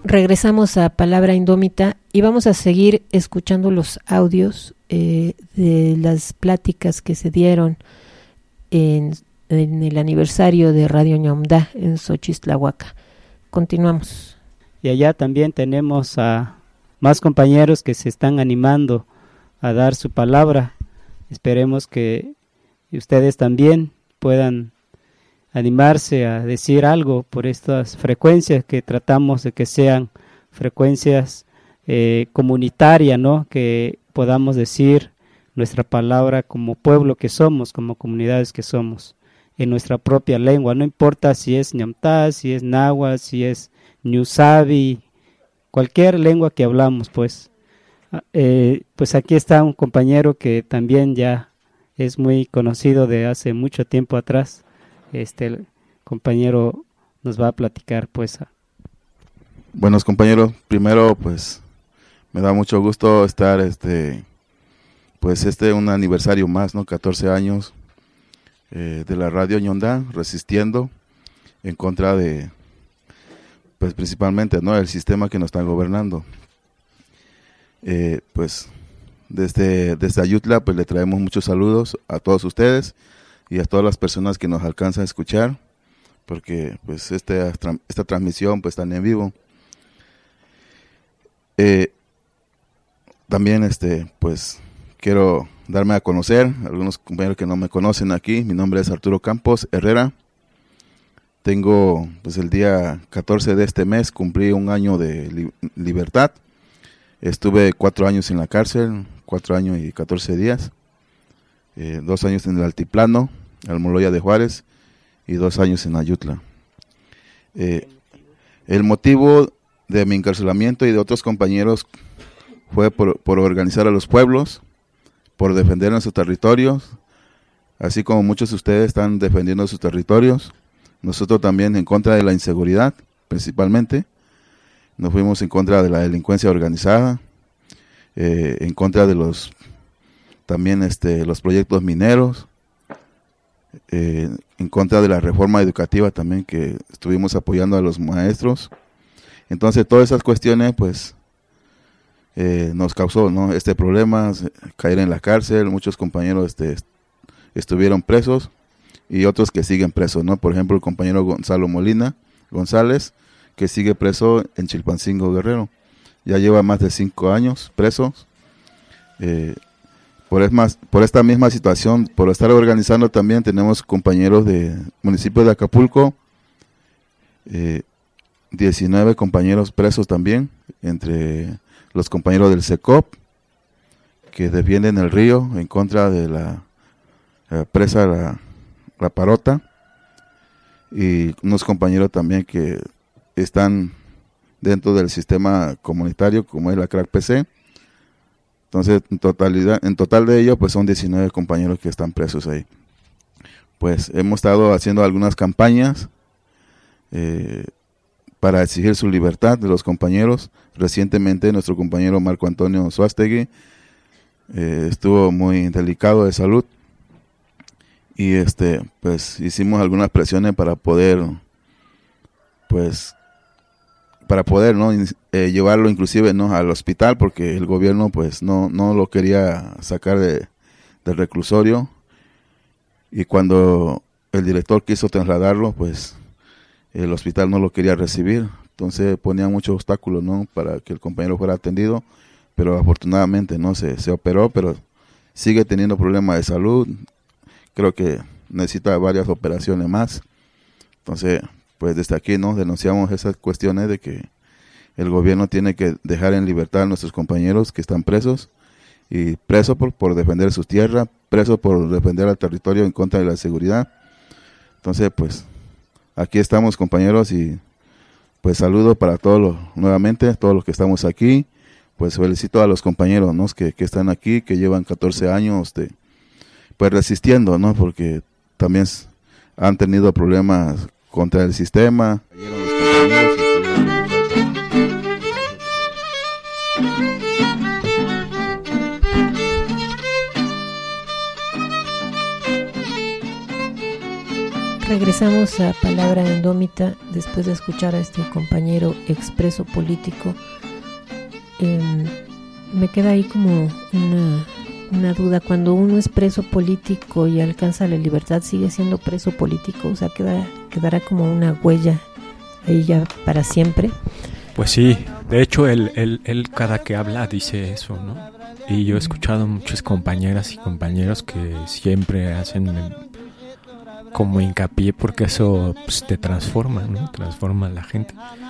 regresamos a Palabra Indómita y vamos a seguir escuchando los audios de las pláticas que se dieron en el aniversario de Radio Ñomdá en Xochitlahuaca. Continuamos. Y allá también tenemos a más compañeros que se están animando a dar su palabra. Esperemos que ustedes también puedan animarse a decir algo por estas frecuencias que tratamos de que sean frecuencias comunitarias, ¿no? Que podamos decir nuestra palabra como pueblo que somos, como comunidades que somos, en nuestra propia lengua. No importa si es ñamtá, si es náhuatl, si es ñusabi, cualquier lengua que hablamos, pues. Pues aquí está un compañero que también ya es muy conocido de hace mucho tiempo atrás. El compañero nos va a platicar, pues. Buenos compañeros, primero pues me da mucho gusto estar un aniversario más, ¿no? 14 años de la Radio Ñomdá, resistiendo en contra de, pues principalmente, ¿no? El sistema que nos está gobernando. Pues desde Ayutla pues le traemos muchos saludos a todos ustedes y a todas las personas que nos alcanzan a escuchar, porque pues esta transmisión pues está en vivo. También pues quiero darme a conocer, algunos compañeros que no me conocen aquí. Mi nombre es Arturo Campos Herrera. Tengo pues el día 14 de este mes cumplí un año de libertad. Estuve 4 años en la cárcel, 4 años y 14 días, 2 años en el Altiplano, Almoloya de Juárez, y 2 años en Ayutla. El motivo de mi encarcelamiento y de otros compañeros fue por organizar a los pueblos, por defender nuestros territorios, así como muchos de ustedes están defendiendo sus territorios. Nosotros también en contra de la inseguridad, principalmente. Nos fuimos en contra de la delincuencia organizada, en contra de los proyectos mineros, en contra de la reforma educativa también, que estuvimos apoyando a los maestros. Entonces todas esas cuestiones pues nos causó, ¿no? Este problema, caer en la cárcel. Muchos compañeros estuvieron presos y otros que siguen presos, ¿no? Por ejemplo, el compañero Gonzalo Molina González, que sigue preso en Chilpancingo, Guerrero. Ya lleva más de 5 años presos. Por esta misma situación, por estar organizando también, tenemos compañeros de municipio de Acapulco, 19 compañeros presos también, entre los compañeros del SECOP, que defienden el río en contra de la presa La Parota, y unos compañeros también que están dentro del sistema comunitario, como es la Crack PC. Entonces, en total de ellos, pues son 19 compañeros que están presos ahí. Pues hemos estado haciendo algunas campañas para exigir su libertad de los compañeros. Recientemente nuestro compañero Marco Antonio Suástegui estuvo muy delicado de salud, y pues hicimos algunas presiones para poder ¿no? Llevarlo inclusive, ¿no? al hospital, porque el gobierno pues no lo quería sacar del reclusorio, y cuando el director quiso trasladarlo, pues el hospital no lo quería recibir. Entonces ponía muchos obstáculos, ¿no? para que el compañero fuera atendido, pero afortunadamente no se operó, pero sigue teniendo problemas de salud. Creo que necesita varias operaciones más. Entonces, pues desde aquí, ¿no? denunciamos esas cuestiones de que el gobierno tiene que dejar en libertad a nuestros compañeros que están presos, y presos por defender sus tierras, presos por defender al territorio en contra de la seguridad. Entonces, pues aquí estamos, compañeros, y pues saludo para nuevamente todos los que estamos aquí. Pues felicito a los compañeros, ¿no? que están aquí, que llevan 14 años pues resistiendo, ¿no? Porque también han tenido problemas contra el sistema. regresamos a Palabra Indómita después de escuchar a este compañero expreso político. Me queda ahí como una duda. Cuando uno es preso político y alcanza la libertad, ¿sigue siendo preso político? O sea, quedará como una huella ahí ya para siempre. Pues sí, de hecho él cada que habla dice eso, ¿no? Y yo he escuchado muchas compañeras y compañeros que siempre hacen como hincapié, porque eso pues, te transforma, ¿no? Transforma a la gente.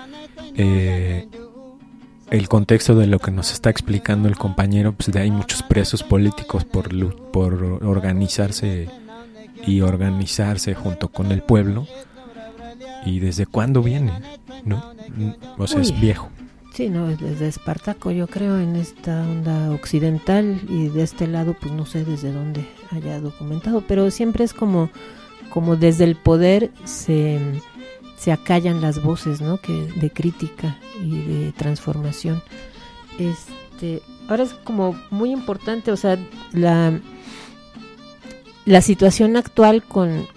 El contexto de lo que nos está explicando el compañero, pues de hay muchos presos políticos por organizarse y organizarse junto con el pueblo. ¿Y desde cuándo viene? ¿No? O sea, es viejo. Sí, no, desde Espartaco, yo creo, en esta onda occidental, y de este lado, pues no sé desde dónde haya documentado, pero siempre es como desde el poder se acallan las voces, ¿no? De crítica y de transformación. Ahora es como muy importante, o sea, la situación actual con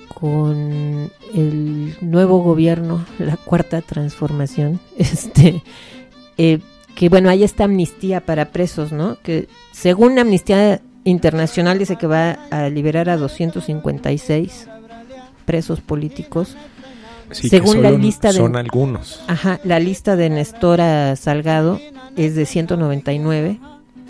el nuevo gobierno, la Cuarta Transformación, que bueno, hay esta amnistía para presos, ¿no? Que según Amnistía Internacional dice que va a liberar a 256 presos políticos. Sí, según la lista son algunos. Ajá, la lista de Nestora Salgado es de 199.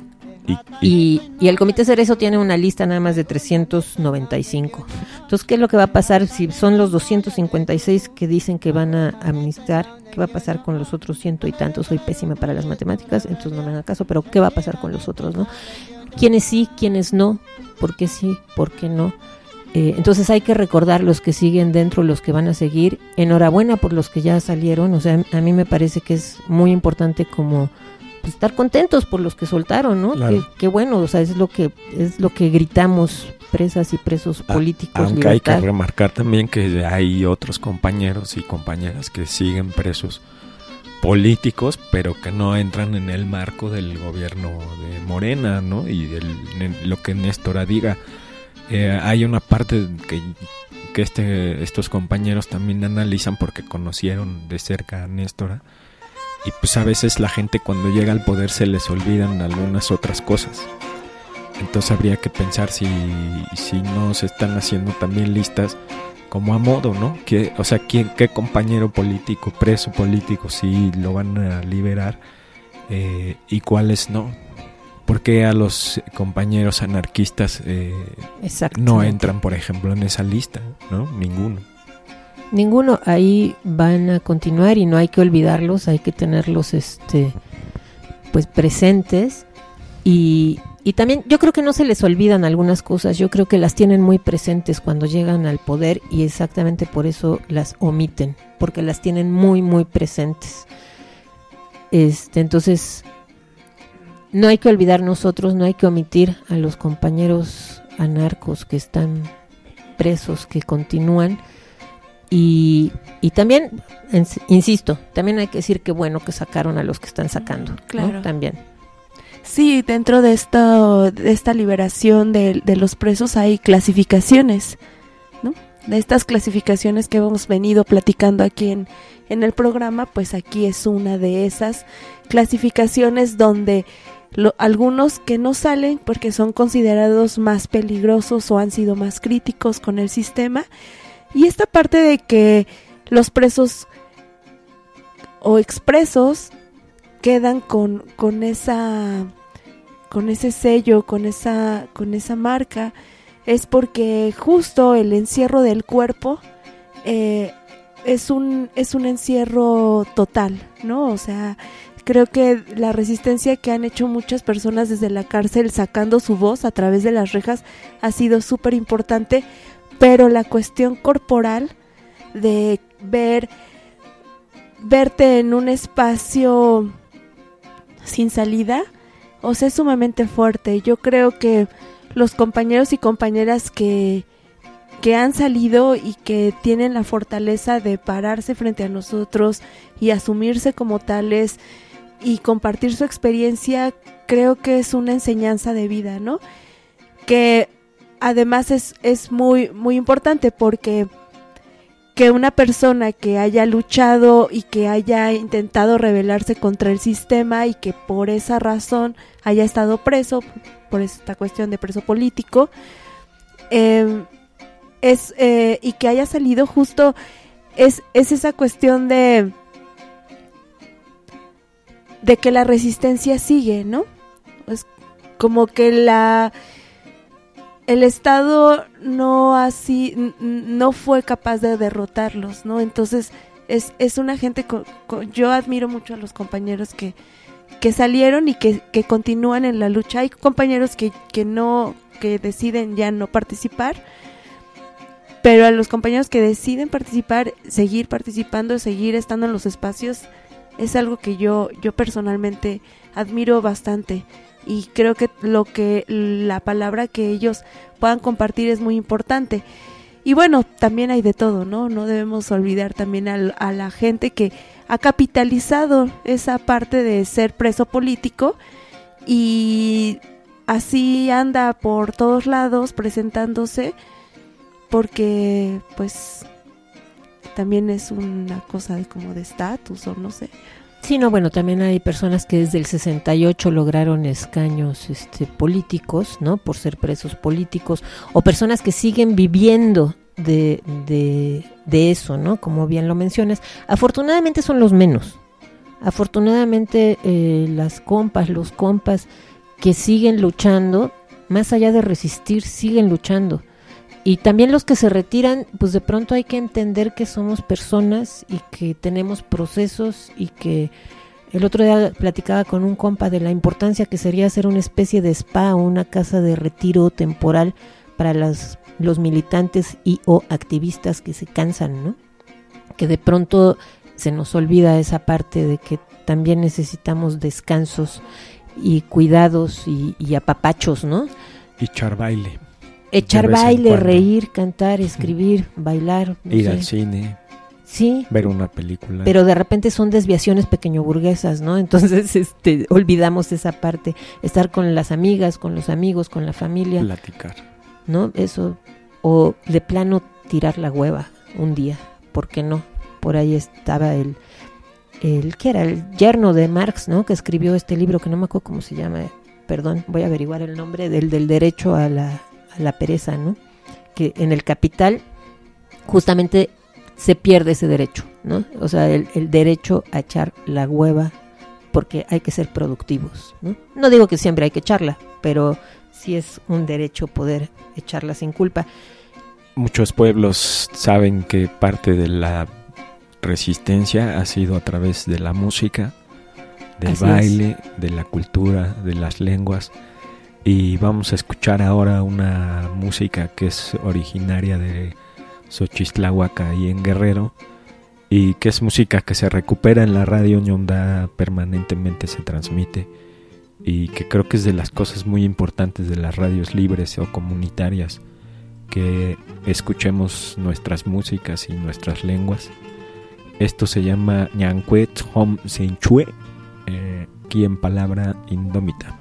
Y el Comité Cerezo tiene una lista nada más de 395. Entonces, ¿qué es lo que va a pasar si son los 256 que dicen que van a amnistiar? ¿Qué va a pasar con los otros ciento y tantos? Soy pésima para las matemáticas, entonces no me hagan caso, pero ¿qué va a pasar con los otros, no? ¿Quiénes sí, quiénes no? ¿Por qué sí, por qué no? Entonces hay que recordar los que siguen dentro, los que van a seguir. Enhorabuena por los que ya salieron. O sea, a mí me parece que es muy importante como pues, estar contentos por los que soltaron, ¿no? Claro. Qué bueno, o sea, es lo que gritamos presas y presos políticos. Aunque libertad. hay que remarcar también que hay otros compañeros y compañeras que siguen presos políticos, pero que no entran en el marco del gobierno de Morena, ¿no? Y lo que Néstora diga. Hay una parte que estos compañeros también analizan porque conocieron de cerca a Néstora, y pues a veces la gente cuando llega al poder se les olvidan algunas otras cosas. Entonces habría que pensar si no se están haciendo también listas como a modo, ¿no? ¿Qué compañero político, preso político sí lo van a liberar y cuáles no? Porque a los compañeros anarquistas no entran, por ejemplo, en esa lista, ¿no? Ninguno. Ahí van a continuar y no hay que olvidarlos, hay que tenerlos pues presentes y también yo creo que no se les olvidan algunas cosas, yo creo que las tienen muy presentes cuando llegan al poder y exactamente por eso las omiten, porque las tienen muy muy presentes. Entonces no hay que olvidar nosotros, no hay que omitir a los compañeros anarcos que están presos, que continúan y también, insisto, también hay que decir que bueno que sacaron a los que están sacando, claro, ¿no? También. Sí, dentro de esta liberación de los presos hay clasificaciones, ¿no? De estas clasificaciones que hemos venido platicando aquí en el programa, pues aquí es una de esas clasificaciones donde algunos que no salen porque son considerados más peligrosos o han sido más críticos con el sistema, y esta parte de que los presos o expresos quedan con ese sello, con esa marca, es porque justo el encierro del cuerpo es un encierro total, ¿no? O sea, creo que la resistencia que han hecho muchas personas desde la cárcel sacando su voz a través de las rejas ha sido súper importante, pero la cuestión corporal de verte en un espacio sin salida, o sea, es sumamente fuerte. Yo creo que los compañeros y compañeras que han salido y que tienen la fortaleza de pararse frente a nosotros y asumirse como tales y compartir su experiencia, creo que es una enseñanza de vida, ¿no? Que además es muy, muy importante porque que una persona que haya luchado y que haya intentado rebelarse contra el sistema y que por esa razón haya estado preso, por esta cuestión de preso político, y que haya salido justo, es esa cuestión de que la resistencia sigue, ¿no? Es como que el Estado no fue capaz de derrotarlos, ¿no? Entonces es una gente, yo admiro mucho a los compañeros que salieron y que continúan en la lucha. Hay compañeros que deciden ya no participar, pero a los compañeros que deciden participar, seguir participando, seguir estando en los espacios, es algo que yo personalmente admiro bastante. Y creo que la palabra que ellos puedan compartir es muy importante. Y bueno, también hay de todo, ¿no? No debemos olvidar también a la gente que ha capitalizado esa parte de ser preso político y así anda por todos lados presentándose, porque pues también es una cosa como de estatus o no sé. Sí, no, bueno, también hay personas que desde el 68 lograron escaños políticos, ¿no? Por ser presos políticos, o personas que siguen viviendo de eso, ¿no? Como bien lo mencionas. Afortunadamente son los menos. Afortunadamente los compas que siguen luchando, más allá de resistir, siguen luchando. Y también los que se retiran, pues de pronto hay que entender que somos personas y que tenemos procesos, y que el otro día platicaba con un compa de la importancia que sería hacer una especie de spa o una casa de retiro temporal para los militantes y o activistas que se cansan, ¿no? Que de pronto se nos olvida esa parte de que también necesitamos descansos y cuidados y apapachos, ¿no? Y echar baile. Echar baile, reír, cantar, escribir, bailar. Ir al cine. Sí. Ver una película. Pero de repente son desviaciones pequeñoburguesas, ¿no? Entonces olvidamos esa parte. Estar con las amigas, con los amigos, con la familia. Platicar. ¿No? Eso. O de plano tirar la hueva un día. ¿Por qué no? Por ahí estaba el que era el yerno de Marx, ¿no? Que escribió este libro que no me acuerdo cómo se llama. Perdón, voy a averiguar el nombre del derecho a la pereza, ¿no? Que en el Capital justamente se pierde ese derecho, ¿no? O sea, el derecho a echar la hueva, porque hay que ser productivos, ¿no? No digo que siempre hay que echarla, pero sí es un derecho poder echarla sin culpa. Muchos pueblos saben que parte de la resistencia ha sido a través de la música, del baile, de la cultura, de las lenguas. Y vamos a escuchar ahora una música que es originaria de Xochistlahuaca y en Guerrero, y que es música que se recupera en la radio Ñondá, permanentemente se transmite, y que creo que es de las cosas muy importantes de las radios libres o comunitarias, que escuchemos nuestras músicas y nuestras lenguas. Esto se llama Ñancuet Hom Senchue, aquí en Palabra Indómita.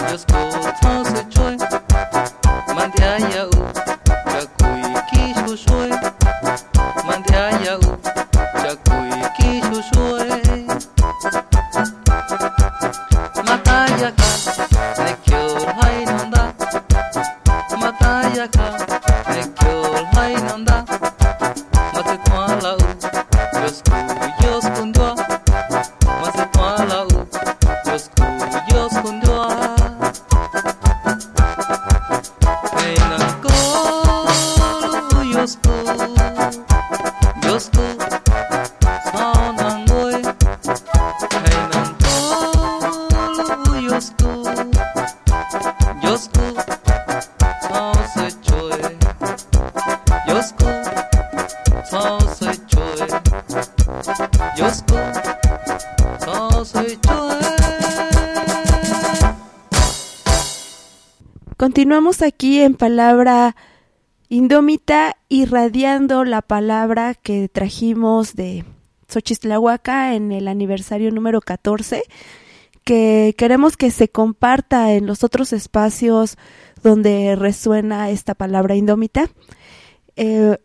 Continuamos aquí en Palabra Indómita, irradiando la palabra que trajimos de Xochitlahuaca en el aniversario número 14, que queremos que se comparta en los otros espacios donde resuena esta palabra indómita. El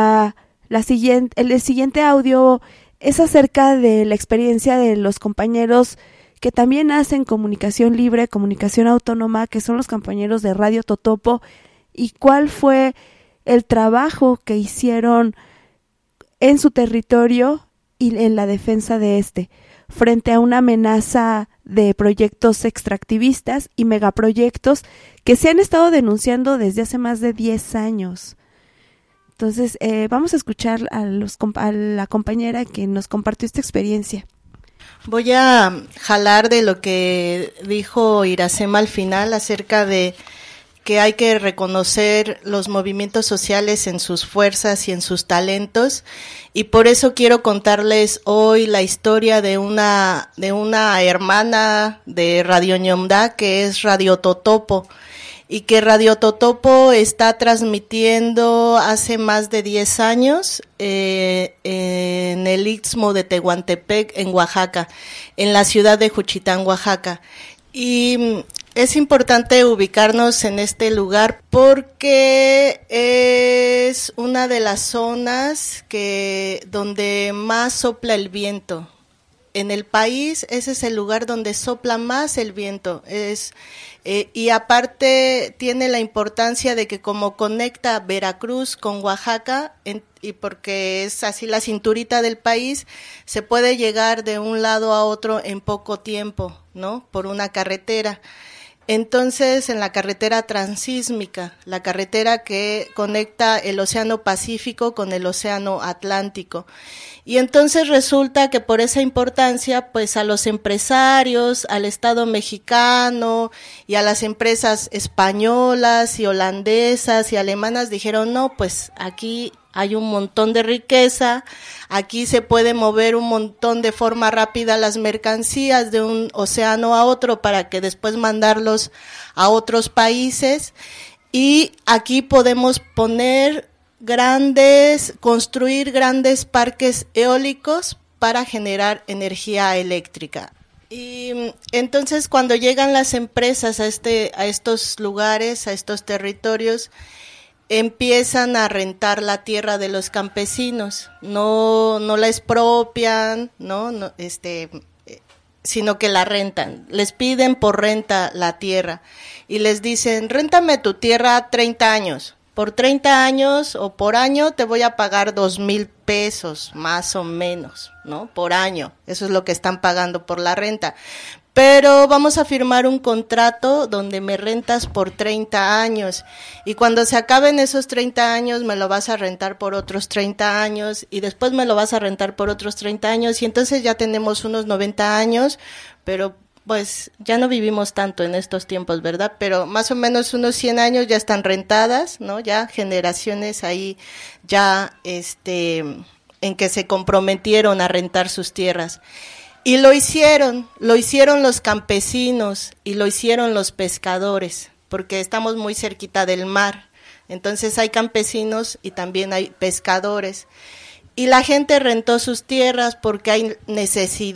siguiente audio es acerca de la experiencia de los compañeros que también hacen comunicación libre, comunicación autónoma, que son los compañeros de Radio Totopo, y cuál fue el trabajo que hicieron en su territorio y en la defensa de este, frente a una amenaza de proyectos extractivistas y megaproyectos que se han estado denunciando desde hace más de 10 años. Entonces, vamos a escuchar a la compañera que nos compartió esta experiencia. Voy a jalar de lo que dijo Iracema al final acerca de que hay que reconocer los movimientos sociales en sus fuerzas y en sus talentos, y por eso quiero contarles hoy la historia de una hermana de Radio Ñomdá, que es Radio Totopo, y que Radio Totopo está transmitiendo hace más de 10 años en el Istmo de Tehuantepec, en Oaxaca, en la ciudad de Juchitán, Oaxaca. Y es importante ubicarnos en este lugar porque es una de las zonas donde más sopla el viento. En el país, ese es el lugar donde sopla más el viento. Y aparte tiene la importancia de que como conecta Veracruz con Oaxaca, y porque es así la cinturita del país, se puede llegar de un lado a otro en poco tiempo, ¿no? Por una carretera. Entonces, en la carretera transísmica, la carretera que conecta el Océano Pacífico con el Océano Atlántico. Y entonces resulta que por esa importancia, pues a los empresarios, al Estado mexicano y a las empresas españolas y holandesas y alemanas dijeron, no, pues aquí hay un montón de riqueza, aquí se puede mover un montón de forma rápida las mercancías de un océano a otro para que después mandarlos a otros países, y aquí podemos construir grandes parques eólicos para generar energía eléctrica. Y entonces cuando llegan las empresas a estos lugares, a estos territorios, empiezan a rentar la tierra de los campesinos, no la expropian, sino que la rentan. Les piden por renta la tierra y les dicen, réntame tu tierra 30 años. Por 30 años o por año te voy a pagar 2,000 pesos, más o menos, ¿no? Por año. Eso es lo que están pagando por la renta. Pero vamos a firmar un contrato donde me rentas por 30 años y cuando se acaben esos 30 años me lo vas a rentar por otros 30 años y después me lo vas a rentar por otros 30 años y entonces ya tenemos unos 90 años, pero pues ya no vivimos tanto en estos tiempos, ¿verdad? Pero más o menos unos 100 años ya están rentadas, ¿no? Ya generaciones ahí ya en que se comprometieron a rentar sus tierras. Y lo hicieron los campesinos y lo hicieron los pescadores, porque estamos muy cerquita del mar. Entonces hay campesinos y también hay pescadores. Y la gente rentó sus tierras porque hay necesidad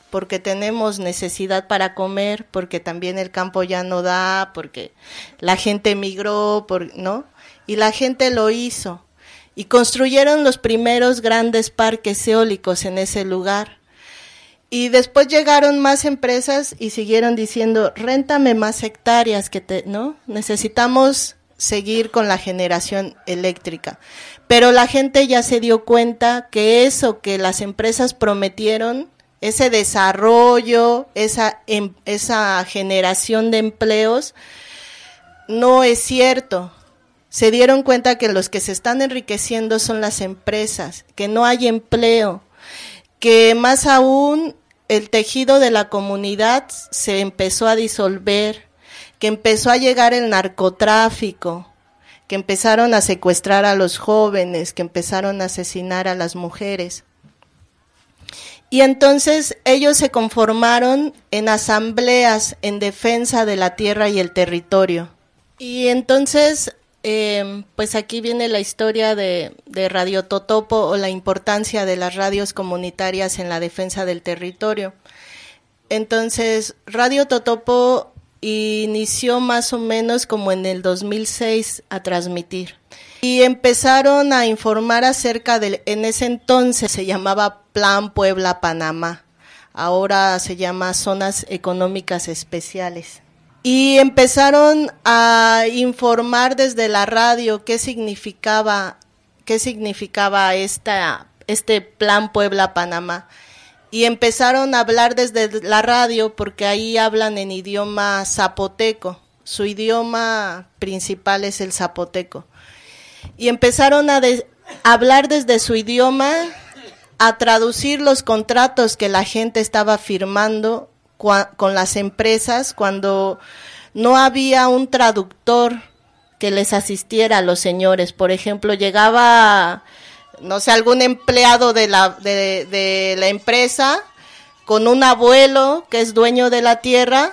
porque tenemos necesidad para comer, porque también el campo ya no da, porque la gente emigró, ¿no? Y la gente lo hizo. Y construyeron los primeros grandes parques eólicos en ese lugar. Y después llegaron más empresas y siguieron diciendo, réntame más hectáreas, ¿no? Necesitamos seguir con la generación eléctrica. Pero la gente ya se dio cuenta que eso que las empresas prometieron, ese desarrollo, esa generación de empleos, no es cierto. Se dieron cuenta que los que se están enriqueciendo son las empresas, que no hay empleo, que más aún el tejido de la comunidad se empezó a disolver, que empezó a llegar el narcotráfico, que empezaron a secuestrar a los jóvenes, que empezaron a asesinar a las mujeres. Y entonces ellos se conformaron en asambleas en defensa de la tierra y el territorio. Y entonces, pues aquí viene la historia de Radio Totopo, o la importancia de las radios comunitarias en la defensa del territorio. Entonces, Radio Totopo inició más o menos como en el 2006 a transmitir. Y empezaron a informar acerca en ese entonces se llamaba Plan Puebla-Panamá, ahora se llama Zonas Económicas Especiales. Y empezaron a informar desde la radio qué significaba este Plan Puebla-Panamá. Y empezaron a hablar desde la radio porque ahí hablan en idioma zapoteco, su idioma principal es el zapoteco. Y empezaron a hablar desde su idioma, a traducir los contratos que la gente estaba firmando con las empresas cuando no había un traductor que les asistiera a los señores. Por ejemplo, llegaba, no sé, algún empleado de la empresa con un abuelo que es dueño de la tierra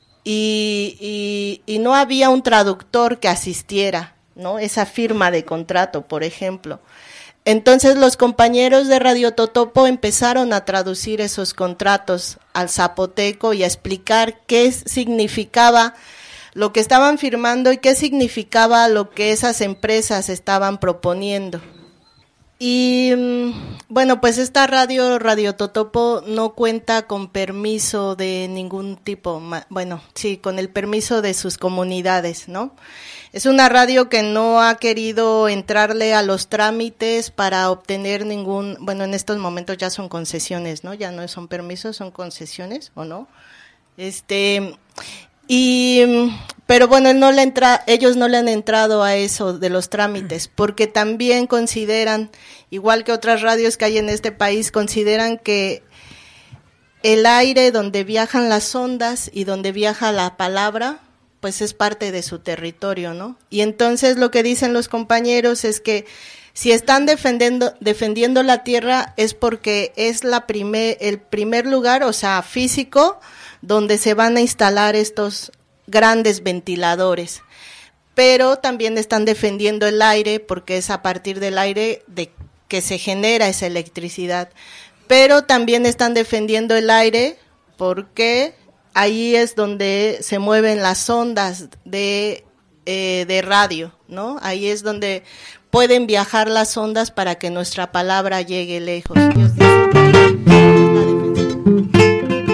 y no había un traductor que asistiera, ¿no? Esa firma de contrato, por ejemplo. Entonces los compañeros de Radio Totopo empezaron a traducir esos contratos al zapoteco y a explicar qué significaba lo que estaban firmando y qué significaba lo que esas empresas estaban proponiendo. Y bueno, pues esta Radio Totopo no cuenta con permiso de ningún tipo, bueno, sí, con el permiso de sus comunidades, ¿no? Es una radio que no ha querido entrarle a los trámites para obtener bueno, en estos momentos ya son concesiones, ¿no? Ya no son permisos, son concesiones, ¿o no? Pero bueno, ellos no le han entrado a eso de los trámites, porque también consideran, igual que otras radios que hay en este país, consideran que el aire donde viajan las ondas y donde viaja la palabra, pues es parte de su territorio, ¿no? Y entonces lo que dicen los compañeros es que si están defendiendo la tierra es porque es el primer lugar, o sea, físico, donde se van a instalar estos grandes ventiladores, pero también están defendiendo el aire porque es a partir del aire de que se genera esa electricidad, pero también están defendiendo el aire porque ahí es donde se mueven las ondas de radio, ¿no? Ahí es donde pueden viajar las ondas para que nuestra palabra llegue lejos. Ellos dicen que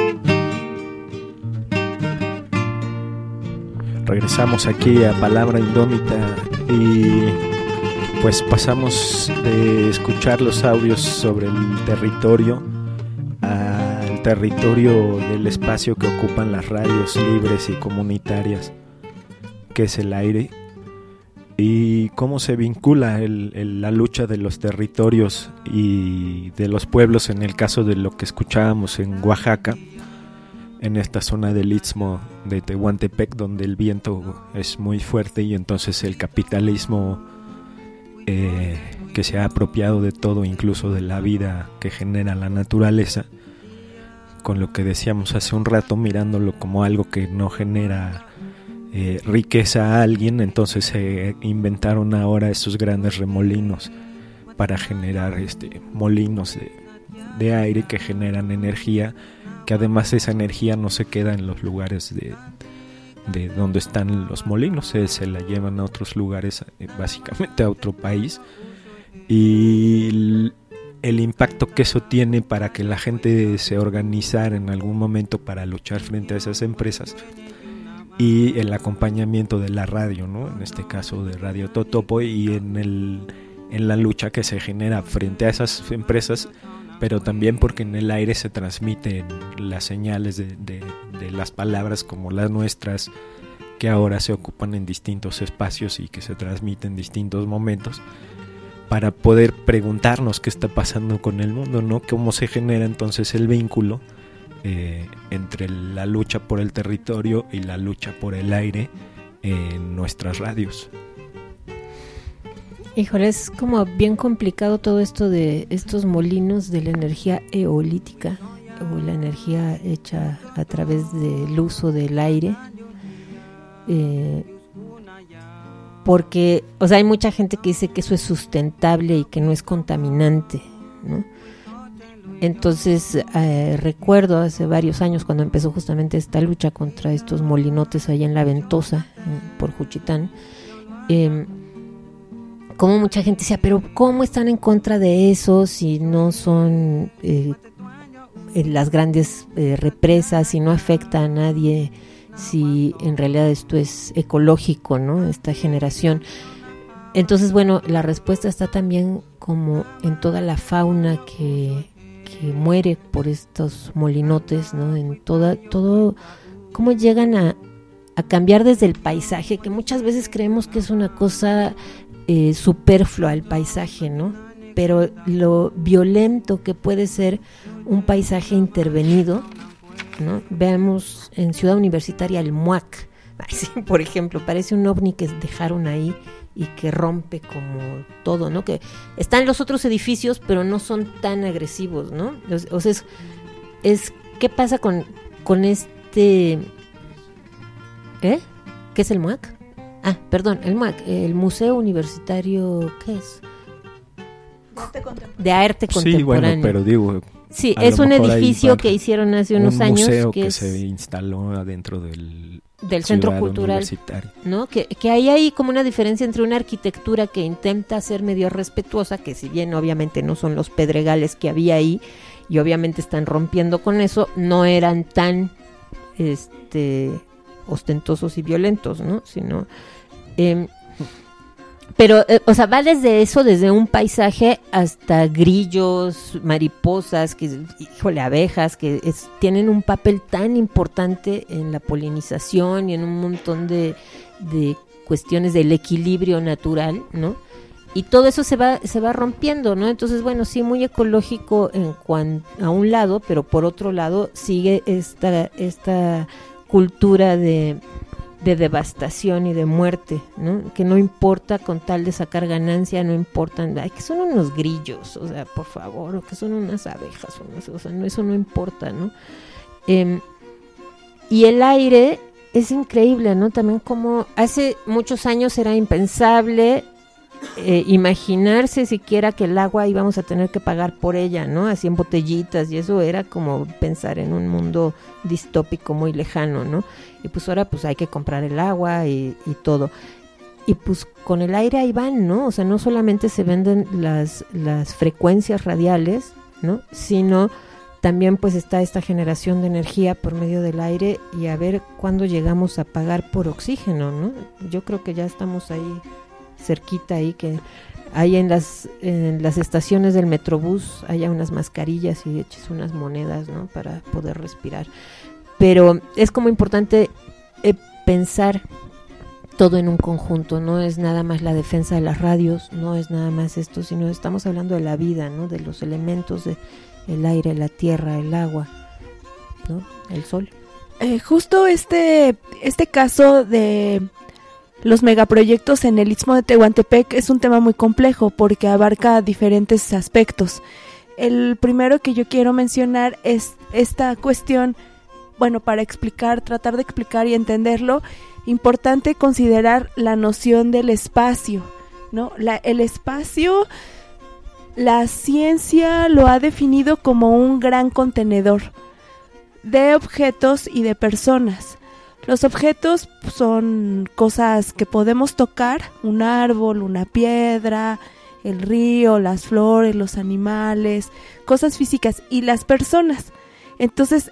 regresamos aquí a Palabra Indómita y pues pasamos de escuchar los audios sobre el territorio al territorio del espacio que ocupan las radios libres y comunitarias, que es el aire, y cómo se vincula la lucha de los territorios y de los pueblos, en el caso de lo que escuchábamos en Oaxaca, en esta zona del Istmo de Tehuantepec, donde el viento es muy fuerte y entonces el capitalismo que se ha apropiado de todo, incluso de la vida que genera la naturaleza, con lo que decíamos hace un rato, mirándolo como algo que no genera riqueza a alguien, entonces se inventaron ahora esos grandes remolinos para generar molinos de aire que generan energía que además esa energía no se queda en los lugares de donde están los molinos, se la llevan a otros lugares, básicamente a otro país, y el impacto que eso tiene para que la gente se organizara en algún momento para luchar frente a esas empresas, y el acompañamiento de la radio, ¿no? En este caso de Radio Totopo, y en la lucha que se genera frente a esas empresas, pero también porque en el aire se transmiten las señales de las palabras como las nuestras, que ahora se ocupan en distintos espacios y que se transmiten en distintos momentos, para poder preguntarnos qué está pasando con el mundo, ¿no? Cómo se genera entonces el vínculo entre la lucha por el territorio y la lucha por el aire en nuestras radios. Híjole, es como bien complicado todo esto de estos molinos de la energía eolítica o la energía hecha a través del uso del aire, porque, o sea, hay mucha gente que dice que eso es sustentable y que no es contaminante, ¿no? Entonces recuerdo hace varios años cuando empezó justamente esta lucha contra estos molinotes allá en La Ventosa, por Juchitán, como mucha gente decía, pero ¿cómo están en contra de eso si no son las grandes represas, si no afecta a nadie, si en realidad esto es ecológico, ¿no? Esta generación. Entonces, bueno, la respuesta está también como en toda la fauna que muere por estos molinotes, ¿no? En todo cómo llegan a cambiar desde el paisaje, que muchas veces creemos que es una cosa superflua el paisaje, ¿no? Pero lo violento que puede ser un paisaje intervenido, ¿no? Veamos en Ciudad Universitaria el MUAC, sí, por ejemplo, parece un ovni que dejaron ahí y que rompe como todo, ¿no? Que están los otros edificios, pero no son tan agresivos, ¿no? O sea, es ¿qué pasa con este? ¿Qué es el MUAC? Ah, perdón, el MUAC, el Museo Universitario, ¿qué es? De Arte Contemporáneo. Sí, bueno, pero digo... Sí, es un edificio que hicieron hace unos años. Un museo que se instaló adentro del Centro Cultural, ¿no? Que hay ahí como una diferencia entre una arquitectura que intenta ser medio respetuosa, que si bien obviamente no son los pedregales que había ahí, y obviamente están rompiendo con eso, no eran tan ostentosos y violentos, ¿no? Sino... pero, o sea, va desde eso, desde un paisaje hasta grillos, mariposas, abejas, que tienen un papel tan importante en la polinización y en un montón de cuestiones del equilibrio natural, ¿no? Y todo eso se va rompiendo, ¿no? Entonces, bueno, sí, muy ecológico a un lado, pero por otro lado sigue esta cultura de devastación y de muerte, ¿no? Que no importa con tal de sacar ganancia, no importan, ay, que son unos grillos, o sea, por favor, o que son unas abejas, o sea, no, eso no importa, ¿no? Y el aire es increíble, ¿no? También como hace muchos años era impensable imaginarse siquiera que el agua íbamos a tener que pagar por ella, ¿no? Así en botellitas, y eso era como pensar en un mundo distópico muy lejano, ¿no? Y pues ahora pues hay que comprar el agua y todo. Y pues con el aire ahí van, ¿no? O sea, no solamente se venden las frecuencias radiales, ¿no? Sino también pues está esta generación de energía por medio del aire, y a ver cuándo llegamos a pagar por oxígeno, ¿no? Yo creo que ya estamos ahí cerquita, ahí que hay en las estaciones del Metrobús haya unas mascarillas y eches unas monedas, ¿no? Para poder respirar. Pero es como importante pensar todo en un conjunto, no es nada más la defensa de las radios, no es nada más esto, sino estamos hablando de la vida, ¿no? De los elementos, el aire, la tierra, el agua, ¿no? El sol. Justo este caso de los megaproyectos en el Istmo de Tehuantepec es un tema muy complejo porque abarca diferentes aspectos. El primero que yo quiero mencionar es esta cuestión, bueno, para tratar de explicar y entenderlo, importante considerar la noción del espacio, ¿no? El espacio, la ciencia lo ha definido como un gran contenedor. de objetos y de personas. Los objetos son cosas que podemos tocar, un árbol, una piedra, el río, las flores, los animales, cosas físicas, y las personas. Entonces,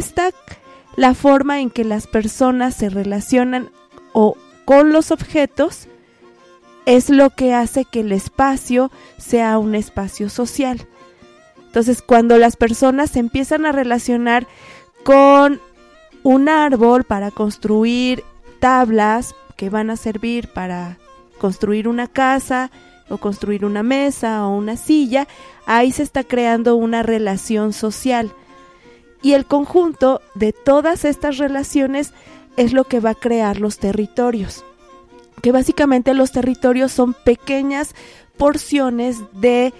la forma en que las personas se relacionan o con los objetos es lo que hace que el espacio sea un espacio social. Entonces, cuando las personas se empiezan a relacionar con un árbol para construir tablas que van a servir para construir una casa o construir una mesa o una silla, ahí se está creando una relación social. Y el conjunto de todas estas relaciones es lo que va a crear los territorios, que básicamente los territorios son pequeñas porciones de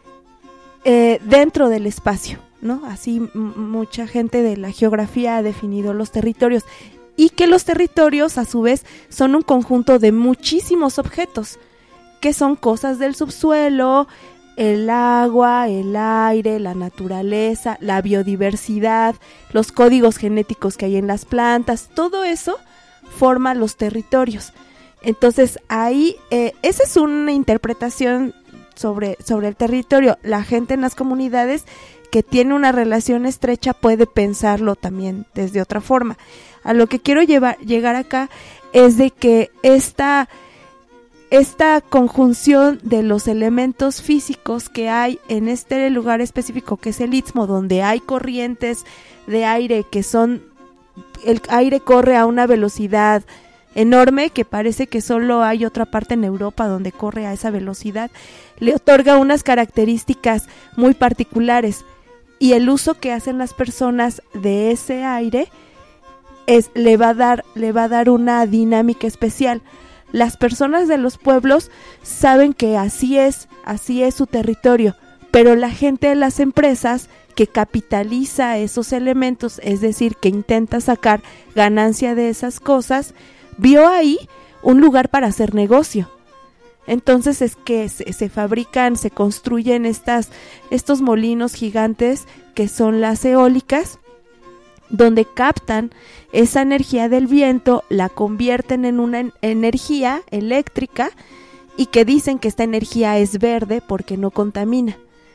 dentro del espacio, ¿no? Así mucha gente de la geografía ha definido los territorios, y que los territorios a su vez son un conjunto de muchísimos objetos, que son cosas del subsuelo, el agua, el aire, la naturaleza, la biodiversidad, los códigos genéticos que hay en las plantas, todo eso forma los territorios. Entonces ahí, esa es una interpretación sobre el territorio. La gente en las comunidades que tiene una relación estrecha puede pensarlo también desde otra forma. A lo que quiero llegar acá es de que esta conjunción de los elementos físicos que hay en este lugar específico, que es el Istmo, donde hay corrientes de aire el aire corre a una velocidad enorme, que parece que solo hay otra parte en Europa donde corre a esa velocidad, le otorga unas características muy particulares, y el uso que hacen las personas de ese aire le va a dar una dinámica especial. Las personas de los pueblos saben que así es su territorio, pero la gente de las empresas que capitaliza esos elementos, es decir, que intenta sacar ganancia de esas cosas, vio ahí un lugar para hacer negocio. Entonces es que se fabrican, se construyen estos molinos gigantes que son las eólicas, donde captan esa energía del viento, la convierten en una energía eléctrica, y que dicen que esta energía es verde porque no contamina.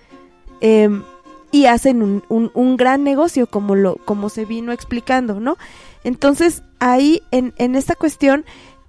Y hacen un gran negocio, como se vino explicando, ¿no? Entonces ahí en esta cuestión,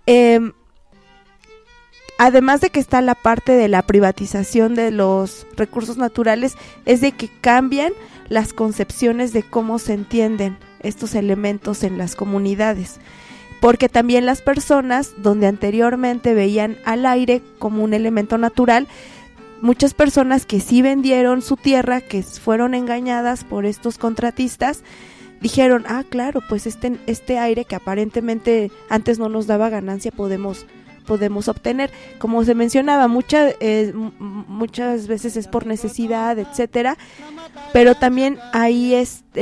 además de que está la parte de la privatización de los recursos naturales, es de que cambian las concepciones de cómo se entienden estos elementos en las comunidades, porque también las personas donde anteriormente veían al aire como un elemento natural, muchas personas que sí vendieron su tierra, que fueron engañadas por estos contratistas, dijeron, claro, pues este aire que aparentemente antes no nos daba ganancia podemos obtener. Como se mencionaba, muchas veces es por necesidad, etcétera, pero también ahí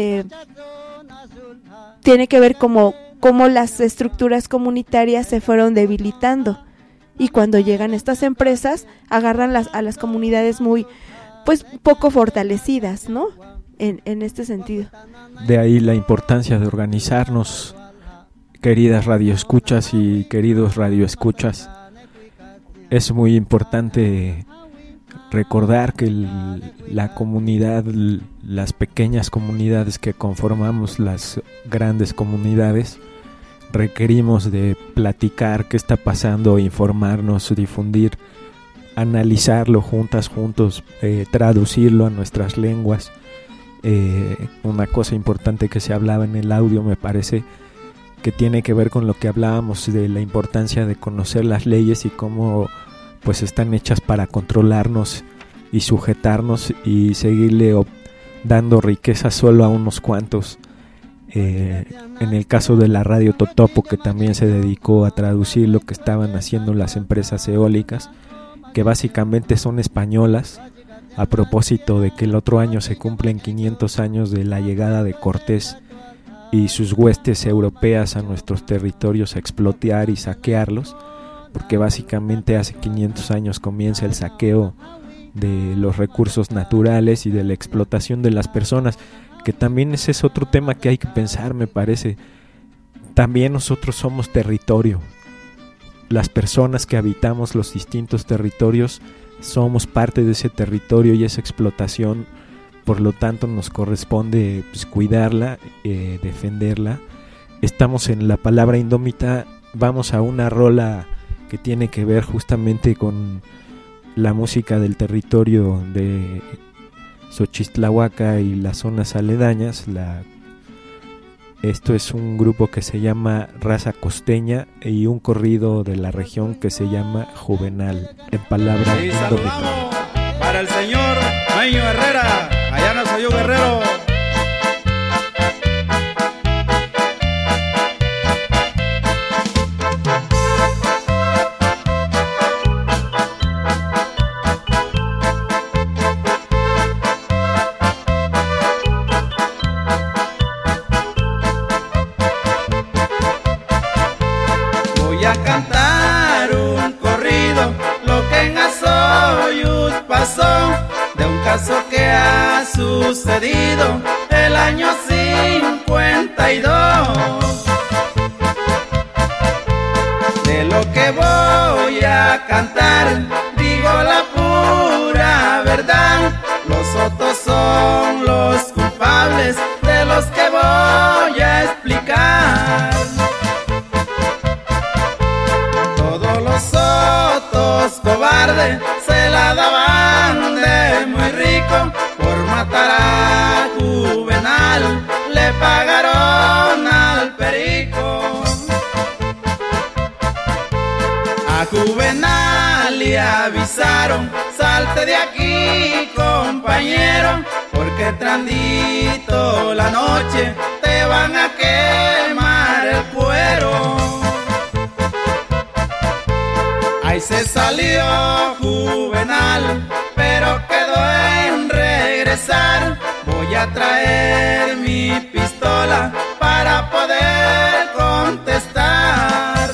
tiene que ver cómo las estructuras comunitarias se fueron debilitando, y cuando llegan estas empresas agarran a las comunidades muy, pues, poco fortalecidas, ¿no? En este sentido. De ahí la importancia de organizarnos, queridas radioescuchas y queridos radioescuchas. Es muy importante recordar que la comunidad, las pequeñas comunidades que conformamos las grandes comunidades, requerimos de platicar qué está pasando, informarnos, difundir, analizarlo juntos, traducirlo a nuestras lenguas. Una cosa importante que se hablaba en el audio, me parece que tiene que ver con lo que hablábamos de la importancia de conocer las leyes y cómo pues están hechas para controlarnos y sujetarnos y seguirle dando riqueza solo a unos cuantos. En el caso de la radio Totopo, que también se dedicó a traducir lo que estaban haciendo las empresas eólicas, que básicamente son españolas, a propósito de que el otro año se cumplen 500 años de la llegada de Cortés y sus huestes europeas a nuestros territorios a explotar y saquearlos, porque básicamente hace 500 años comienza el saqueo de los recursos naturales y de la explotación de las personas, que también ese es otro tema que hay que pensar, me parece. También nosotros somos territorio. Las personas que habitamos los distintos territorios somos parte de ese territorio y esa explotación, por lo tanto nos corresponde pues, cuidarla, defenderla. Estamos en La Palabra Indómita, vamos a una rola que tiene que ver justamente con la música del territorio de Xochitlahuaca y las zonas aledañas. Esto es un grupo que se llama Raza Costeña y un corrido de la región que se llama Juvenal, en Palabra y saludamos para el señor Maño Herrera, allá no soy yo Guerrero. Que ha sucedido el año 52. De lo que voy a cantar, digo la pura verdad. Los otros son los culpables de los que voy a explicar. Todos los otros cobardes se la daban de muy rico. Por matar a Juvenal le pagaron al perico. A Juvenal le avisaron: salte de aquí, compañero, porque trandito la noche te van a quemar el cuero. Ahí se salió Juvenal, pero quedó en regresar. Voy a traer mi pistola para poder contestar.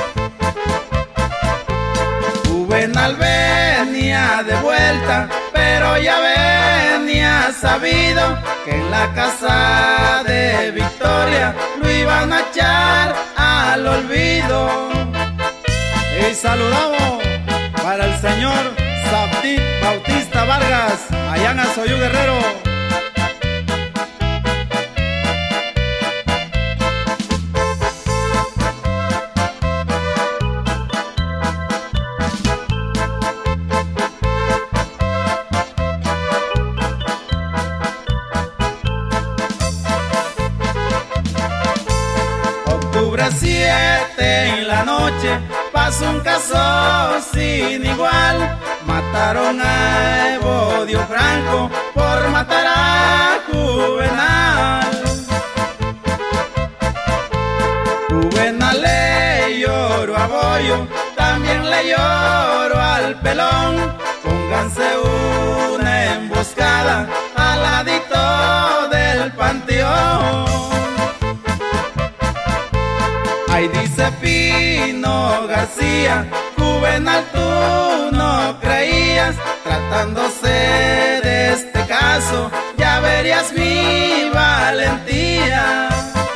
Juvenal venía de vuelta, pero ya venía sabido que en la casa de Victoria lo iban a echar al olvido. Y saludamos para el señor Sabdit Bautista Vargas, allá en Azoyú Guerrero. Octubre 7 en la noche pasó un caso sin igual. Mataron a Evodio Franco por matar a Juvenal. Juvenal le lloró a Boyo, también le lloró al Pelón. Pónganse una emboscada al ladito del panteón. Ahí dice Pino García: Juvenal, tú no creías. Tratándose de este caso, ya verías mi valentía.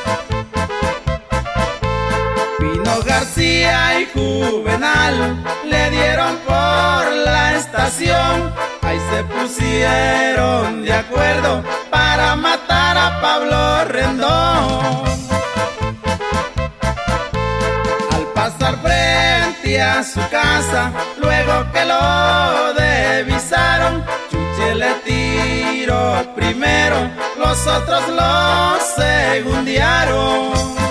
Pino García y Juvenal le dieron por la estación. Ahí se pusieron de acuerdo para matar a Pablo Rendón. Pasar frente a su casa, luego que lo divisaron, Chuche le tiró primero, los otros lo segundearon.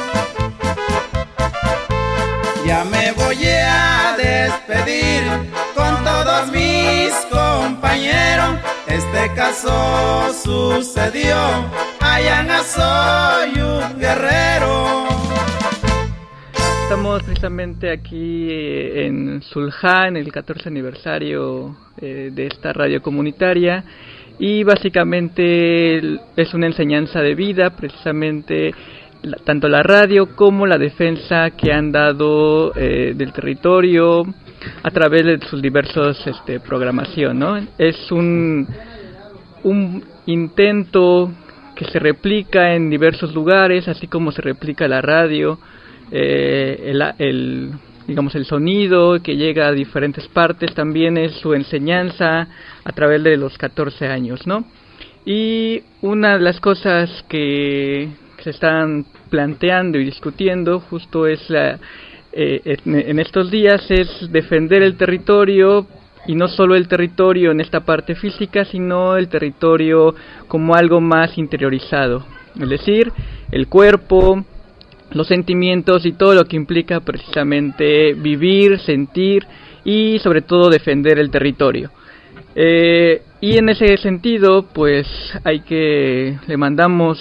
Ya me voy a despedir con todos mis compañeros. Este caso sucedió allá en Azoyú Guerrero. Estamos precisamente aquí en Zulja, en el 14 aniversario de esta radio comunitaria, y básicamente es una enseñanza de vida, precisamente tanto la radio como la defensa que han dado del territorio a través de sus diversos programación, ¿no? Es un intento que se replica en diversos lugares, así como se replica la radio, digamos el sonido que llega a diferentes partes, también es su enseñanza a través de los 14 años, ¿no? Y una de las cosas que se están planteando y discutiendo justo es en estos días es defender el territorio, y no solo el territorio en esta parte física, sino el territorio como algo más interiorizado, es decir, el cuerpo, los sentimientos y todo lo que implica precisamente vivir, sentir y sobre todo defender el territorio. Y en ese sentido, pues le mandamos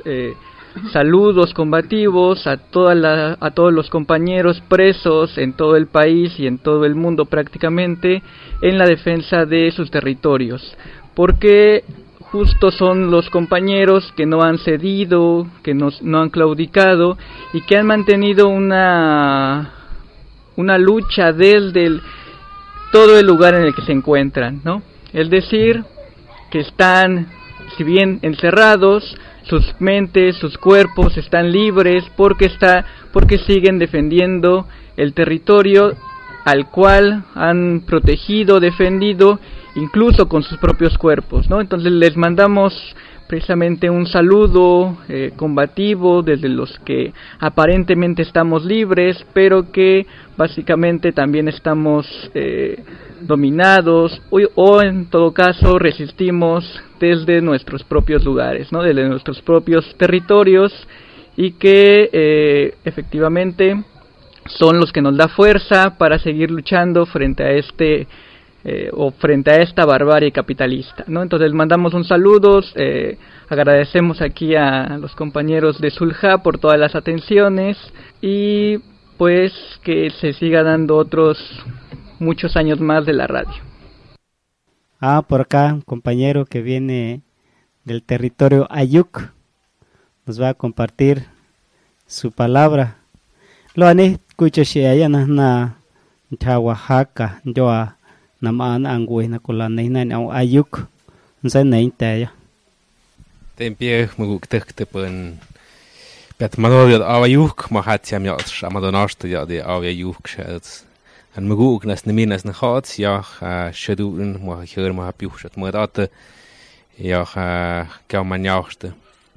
saludos combativos a todos los compañeros presos en todo el país y en todo el mundo prácticamente en la defensa de sus territorios, porque justo son los compañeros que no han cedido, que no han claudicado y que han mantenido una lucha desde todo el lugar en el que se encuentran, ¿no? Es decir, que están, si bien encerrados, sus mentes, sus cuerpos están libres porque siguen defendiendo el territorio al cual han protegido, defendido, incluso con sus propios cuerpos, ¿no? Entonces les mandamos precisamente un saludo combativo desde los que aparentemente estamos libres, pero que básicamente también estamos dominados o en todo caso resistimos desde nuestros propios lugares, ¿no? Desde nuestros propios territorios, y que efectivamente son los que nos da fuerza para seguir luchando frente a frente a esta barbarie capitalista, ¿no? Entonces mandamos un saludo, agradecemos aquí a los compañeros de Zulja por todas las atenciones y pues que se siga dando otros muchos años más de la radio. Por acá un compañero que viene del territorio Ayuk nos va a compartir su palabra. Lo ane escuché allá na Oaxaca, yo a naman angüe na colanina en Ayuk, no sé neinte ya. Tempie mugukte pun bet mano de Ayuk mahatsiam ya amadonast ya de Ayuk schels. An muguk nas neminas na hats ja scheduen mo hier mo hapiushat mo date ja que mañaste.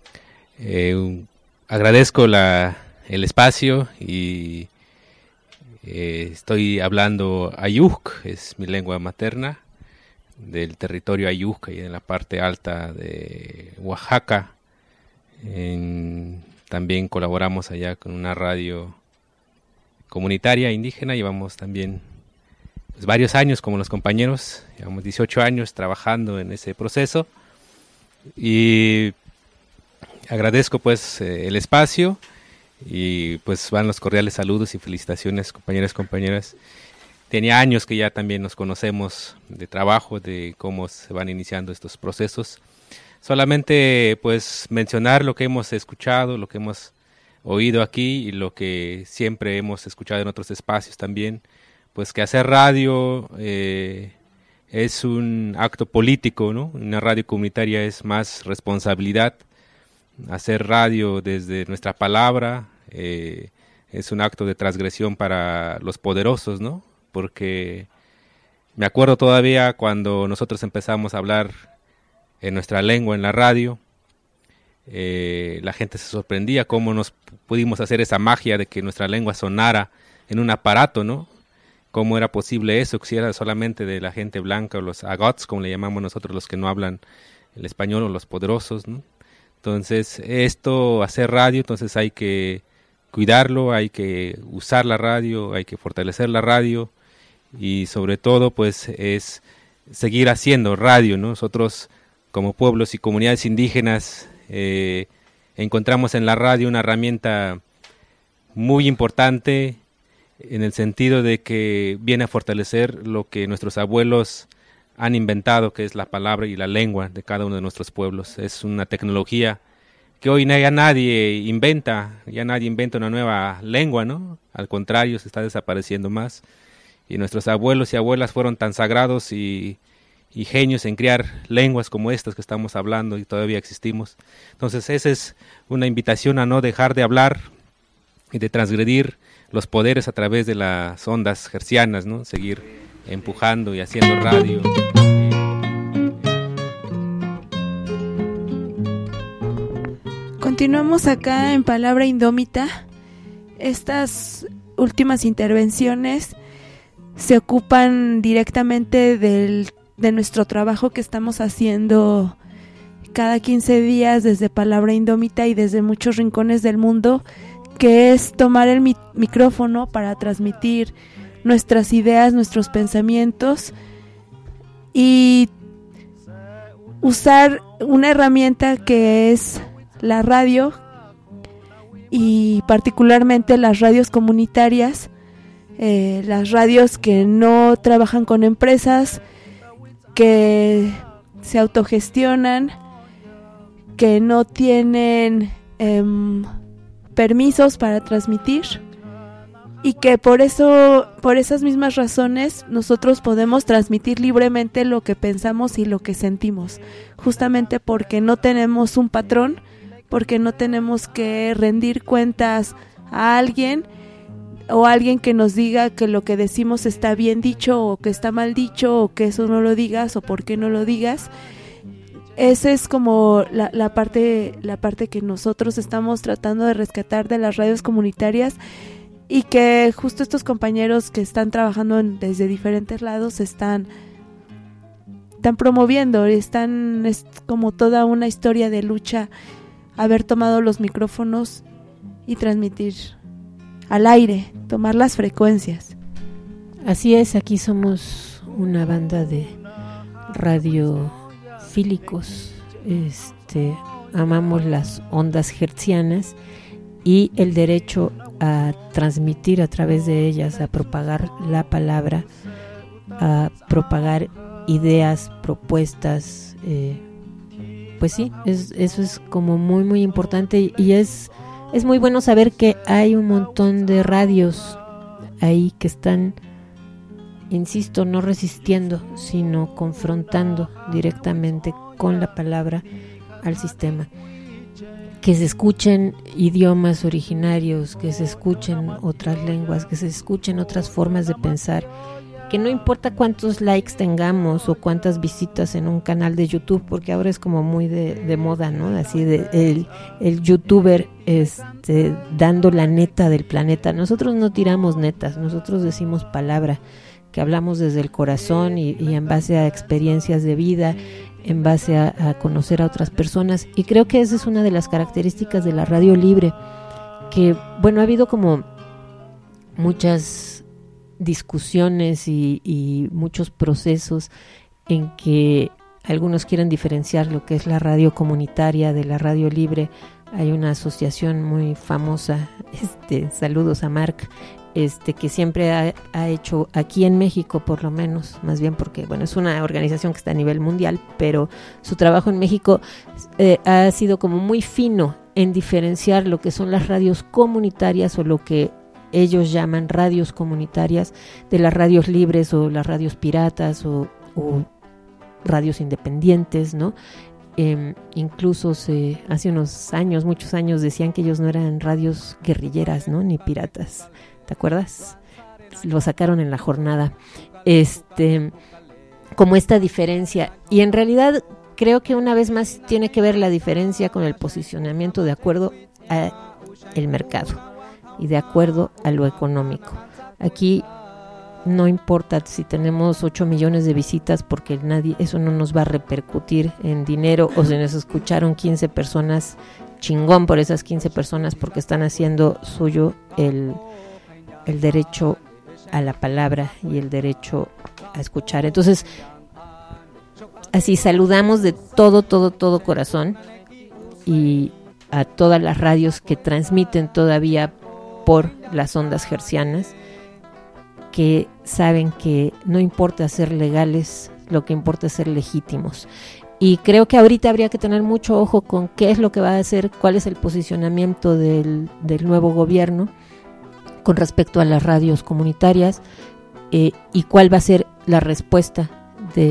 Agradezco el espacio y estoy hablando Ayuk, es mi lengua materna, del territorio Ayuk, y en la parte alta de Oaxaca. También colaboramos allá con una radio comunitaria indígena, llevamos también pues, varios años como los compañeros, llevamos 18 años trabajando en ese proceso y agradezco pues el espacio y pues van los cordiales saludos y felicitaciones compañeras. Tenía años que ya también nos conocemos de trabajo, de cómo se van iniciando estos procesos. Solamente pues mencionar lo que hemos escuchado, lo que hemos oído aquí y lo que siempre hemos escuchado en otros espacios también, pues que hacer radio es un acto político, ¿no? Una radio comunitaria es más responsabilidad. Hacer radio desde nuestra palabra es un acto de transgresión para los poderosos, ¿no? Porque me acuerdo todavía cuando nosotros empezamos a hablar en nuestra lengua en la radio, la gente se sorprendía cómo nos pudimos hacer esa magia de que nuestra lengua sonara en un aparato, ¿no? ¿Cómo era posible eso? Si era solamente de la gente blanca o los agots, como le llamamos nosotros, los que no hablan el español o los poderosos, ¿no? Entonces, hacer radio, entonces hay que cuidarlo, hay que usar la radio, hay que fortalecer la radio y sobre todo, pues, es seguir haciendo radio, ¿no? Nosotros, como pueblos y comunidades indígenas, encontramos en la radio una herramienta muy importante en el sentido de que viene a fortalecer lo que nuestros abuelos han inventado, que es la palabra y la lengua de cada uno de nuestros pueblos. Es una tecnología que hoy ya nadie inventa una nueva lengua, ¿no? Al contrario, se está desapareciendo más. Y nuestros abuelos y abuelas fueron tan sagrados y y genios en crear lenguas como estas que estamos hablando y todavía existimos. Entonces esa es una invitación a no dejar de hablar y de transgredir los poderes a través de las ondas hertzianas, ¿no? Seguir empujando y haciendo radio. Continuamos acá en Palabra Indómita. Estas últimas intervenciones se ocupan directamente de nuestro trabajo que estamos haciendo cada 15 días desde Palabra Indómita y desde muchos rincones del mundo, que es tomar el micrófono para transmitir nuestras ideas, nuestros pensamientos y usar una herramienta que es la radio, y particularmente las radios comunitarias, las radios que no trabajan con empresas, que se autogestionan, que no tienen permisos para transmitir, y que por esas mismas razones nosotros podemos transmitir libremente lo que pensamos y lo que sentimos, justamente porque no tenemos un patrón, porque no tenemos que rendir cuentas a alguien o alguien que nos diga que lo que decimos está bien dicho o que está mal dicho o que eso no lo digas o por qué no lo digas. Esa es como la parte que nosotros estamos tratando de rescatar de las radios comunitarias, y que justo estos compañeros que están trabajando desde diferentes lados están promoviendo. Es como toda una historia de lucha haber tomado los micrófonos y transmitir al aire, tomar las frecuencias. Así es, aquí somos una banda de radiofílicos, amamos las ondas hertzianas y el derecho a transmitir a través de ellas, a propagar la palabra, a propagar ideas, propuestas. Pues sí, eso es como muy muy importante, y es muy bueno saber que hay un montón de radios ahí que están, insisto, no resistiendo, sino confrontando directamente con la palabra al sistema. Que se escuchen idiomas originarios, que se escuchen otras lenguas, que se escuchen otras formas de pensar, que no importa cuántos likes tengamos o cuántas visitas en un canal de YouTube, porque ahora es como muy de moda, ¿no? Así de el youtuber dando la neta del planeta. Nosotros no tiramos netas, nosotros decimos palabra, que hablamos desde el corazón y en base a experiencias de vida, en base a conocer a otras personas, y creo que esa es una de las características de la radio libre, que bueno, ha habido como muchas discusiones y muchos procesos en que algunos quieren diferenciar lo que es la radio comunitaria de la radio libre. Hay una asociación muy famosa, saludos a Marc, que siempre ha hecho aquí en México, por lo menos, más bien porque bueno, es una organización que está a nivel mundial, pero su trabajo en México ha sido como muy fino en diferenciar lo que son las radios comunitarias o lo que ellos llaman radios comunitarias de las radios libres o las radios piratas o radios independientes, ¿no? Incluso hace unos años, muchos años, decían que ellos no eran radios guerrilleras, ¿no? Ni piratas, ¿te acuerdas? Lo sacaron en La Jornada, como esta diferencia, y en realidad creo que una vez más tiene que ver la diferencia con el posicionamiento de acuerdo al mercado y de acuerdo a lo económico. Aquí no importa si tenemos 8 millones de visitas, porque eso no nos va a repercutir en dinero, o si nos escucharon 15 personas, chingón por esas 15 personas, porque están haciendo suyo el derecho a la palabra y el derecho a escuchar. Entonces, así saludamos de todo corazón y a todas las radios que transmiten todavía por las ondas hertzianas, que saben que no importa ser legales, lo que importa es ser legítimos. Y creo que ahorita habría que tener mucho ojo con qué es lo que va a hacer, cuál es el posicionamiento del nuevo gobierno con respecto a las radios comunitarias, y cuál va a ser la respuesta de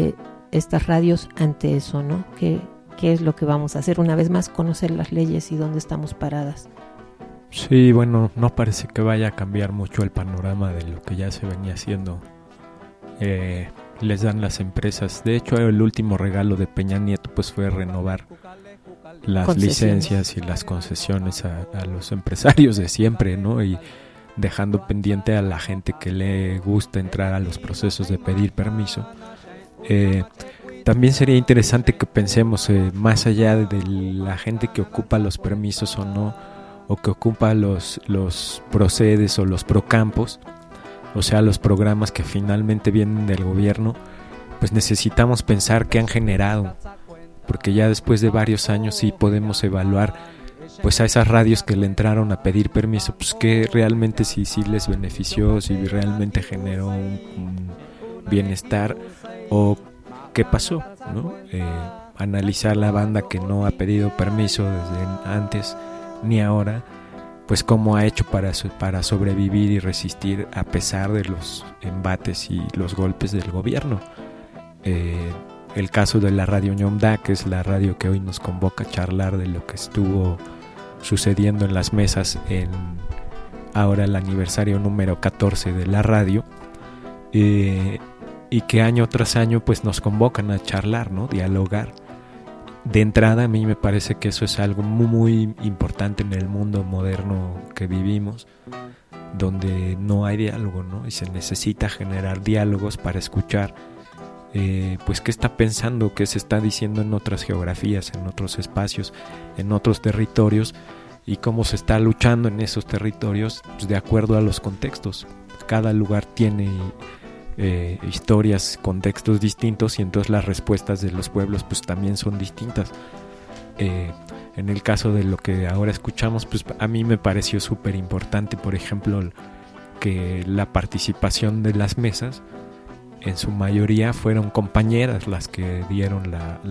estas radios ante eso, ¿no? ¿Qué es lo que vamos a hacer? Una vez más, conocer las leyes y dónde estamos paradas. Sí, bueno, no parece que vaya a cambiar mucho el panorama de lo que ya se venía haciendo. Les dan las empresas. De hecho, el último regalo de Peña Nieto pues fue renovar las licencias y las concesiones a los empresarios de siempre, ¿no? Y dejando pendiente a la gente que le gusta entrar a los procesos de pedir permiso. También sería interesante que pensemos más allá de la gente que ocupa los permisos o no, o que ocupa los procedes o los procampos, o sea, los programas que finalmente vienen del gobierno, pues necesitamos pensar qué han generado, porque ya después de varios años sí podemos evaluar pues a esas radios que le entraron a pedir permiso, pues que realmente sí les benefició, si realmente generó un bienestar o qué pasó, ¿no? Analizar la banda que no ha pedido permiso desde antes ni ahora, pues cómo ha hecho para sobrevivir y resistir a pesar de los embates y los golpes del gobierno. El caso de la radio Ñomda, que es la radio que hoy nos convoca a charlar de lo que estuvo sucediendo en las mesas en ahora el aniversario número 14 de la radio, y que año tras año pues nos convocan a charlar, ¿no? Dialogar. De entrada, a mí me parece que eso es algo muy, muy importante en el mundo moderno que vivimos, donde no hay diálogo, ¿no? Y se necesita generar diálogos para escuchar pues qué está pensando, qué se está diciendo en otras geografías, en otros espacios, en otros territorios, y cómo se está luchando en esos territorios, pues, de acuerdo a los contextos. Cada lugar tiene historias, contextos distintos, y entonces las respuestas de los pueblos pues también son distintas. En el caso de lo que ahora escuchamos, pues a mí me pareció súper importante, por ejemplo, que la participación de las mesas en su mayoría fueron compañeras las que dieron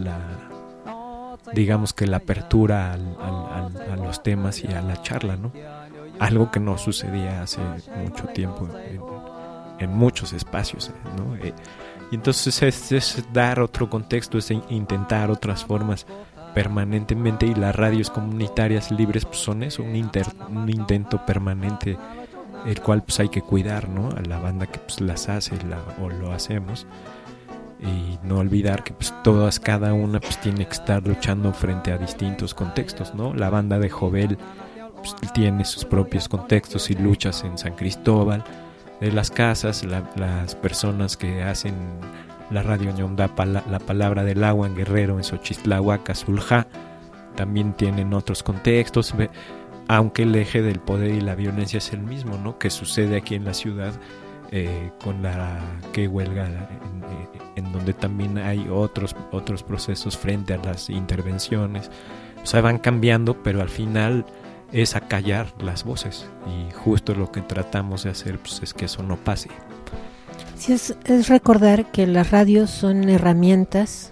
digamos que la apertura a los temas y a la charla, ¿no? Algo que no sucedía hace mucho tiempo en muchos espacios, ¿no? Y entonces es dar otro contexto, es intentar otras formas permanentemente, y las radios comunitarias libres pues son eso, un intento permanente, el cual pues hay que cuidar, ¿no? A la banda que pues las hace o lo hacemos, y no olvidar que pues cada una pues tiene que estar luchando frente a distintos contextos, ¿no? La banda de Jovel pues tiene sus propios contextos y luchas en San Cristóbal de las Casas, las personas que hacen la radio Ñomda, la palabra del agua en Guerrero, en Xochitlahuaca, Suljá, también tienen otros contextos, aunque el eje del poder y la violencia es el mismo, ¿no? Que sucede aquí en la ciudad con la que huelga, en donde también hay otros procesos frente a las intervenciones. O sea, van cambiando, pero al final es acallar las voces, y justo lo que tratamos de hacer pues es que eso no pase. Sí, es recordar que las radios son herramientas,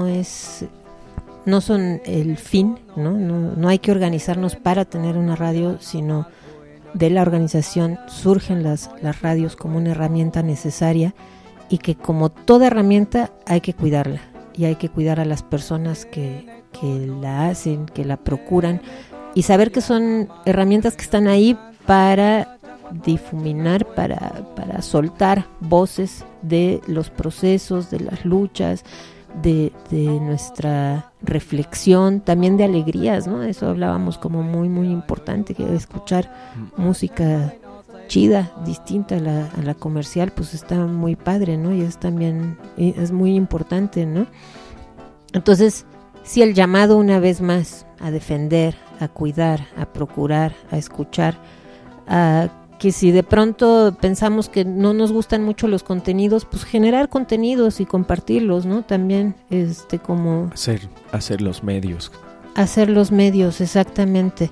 no son el fin, no hay que organizarnos para tener una radio, sino de la organización surgen las radios como una herramienta necesaria, y que como toda herramienta hay que cuidarla, y hay que cuidar a las personas que la hacen, que la procuran, y saber que son herramientas que están ahí para difuminar, para soltar voces de los procesos, de las luchas, de nuestra reflexión, también de alegrías, ¿no? Eso hablábamos como muy, muy importante, que escuchar música chida, distinta a la comercial, pues está muy padre, ¿no? Y es muy importante, ¿no? Entonces, sí, el llamado una vez más a defender, a cuidar, a procurar, a escuchar, a que si de pronto pensamos que no nos gustan mucho los contenidos, pues generar contenidos y compartirlos, ¿no? También como hacer los medios. Hacer los medios, exactamente.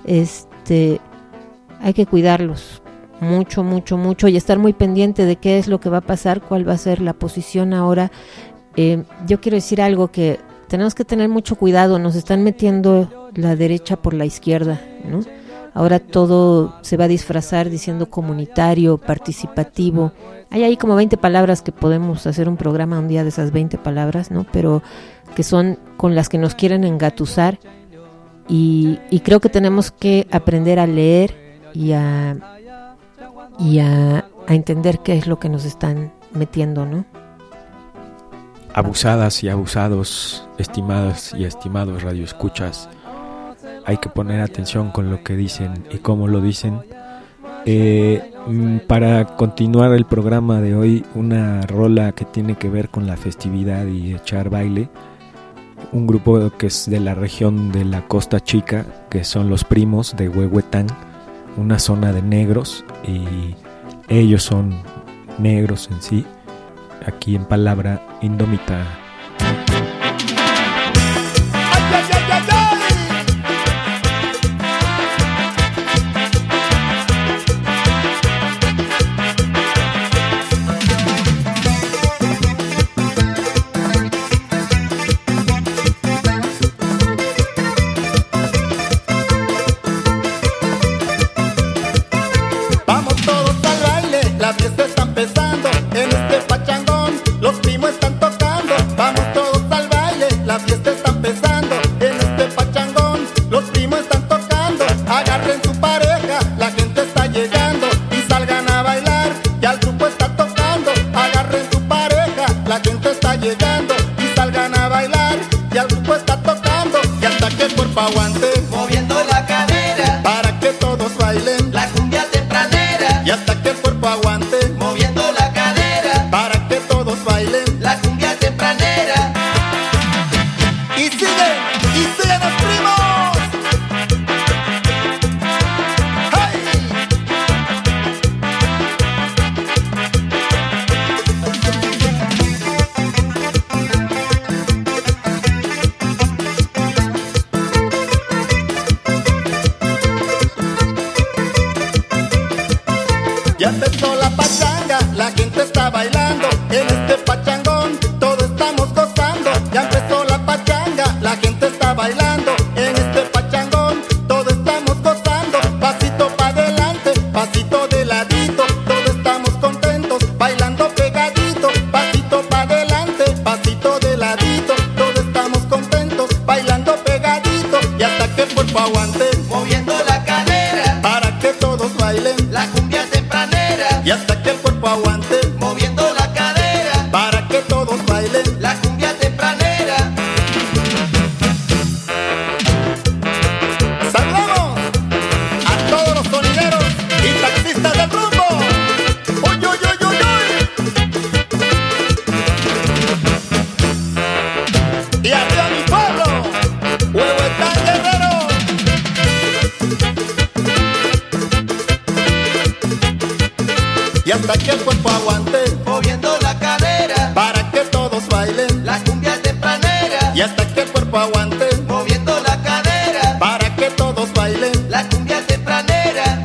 Hay que cuidarlos mucho, mucho, mucho, y estar muy pendiente de qué es lo que va a pasar, cuál va a ser la posición ahora. Yo quiero decir algo, que tenemos que tener mucho cuidado, nos están metiendo la derecha por la izquierda, ¿no? Ahora todo se va a disfrazar diciendo comunitario, participativo. Hay ahí como 20 palabras que podemos hacer un programa un día de esas 20 palabras, ¿no? Pero que son con las que nos quieren engatusar, y creo que tenemos que aprender a leer y a entender qué es lo que nos están metiendo, ¿no? Abusadas y abusados, estimadas y estimados radioescuchas, hay que poner atención con lo que dicen y cómo lo dicen. Para continuar el programa de hoy, una rola que tiene que ver con la festividad y echar baile. Un grupo que es de la región de la Costa Chica, que son los Primos de Huehuetán, una zona de negros, y ellos son negros en sí, aquí en Palabra Indómita. Aguante, moviendo la cadera, para que todos bailen la cumbia tempranera. Y hasta que el cuerpo aguante, moviendo la cadera, para que todos bailen la cumbia tempranera. Y siguen los primos. ¡Hey! Ya empezó la pachanga, la gente está bailando en este pachangón, todos estamos gozando. Ya empezó la pachanga, la gente está bailando en este pachangón, todos estamos gozando. Pasito pa' adelante, pasito de ladito, todos estamos contentos, bailando pegadito. Pasito pa' adelante, pasito de ladito, todos estamos contentos, bailando pegadito. Y hasta que el cuerpo aguante, moviendo la cadera, para que todos bailen la cumbia tempranera. Y hasta que el cuerpo aguante, moviendo la cadera, para que todos bailen la cumbia tempranera. Saludamos a todos los sonideros y taxistas del rumbo. ¡Uy, uy, uy, uy, uy! Y arriba mi pueblo, Huehuetán Guerrero. Y hasta que el cuerpo aguante, moviendo la cadera, para que todos bailen la cumbia tempranera. Y hasta que el cuerpo aguante, moviendo la cadera, para que todos bailen la cumbia tempranera.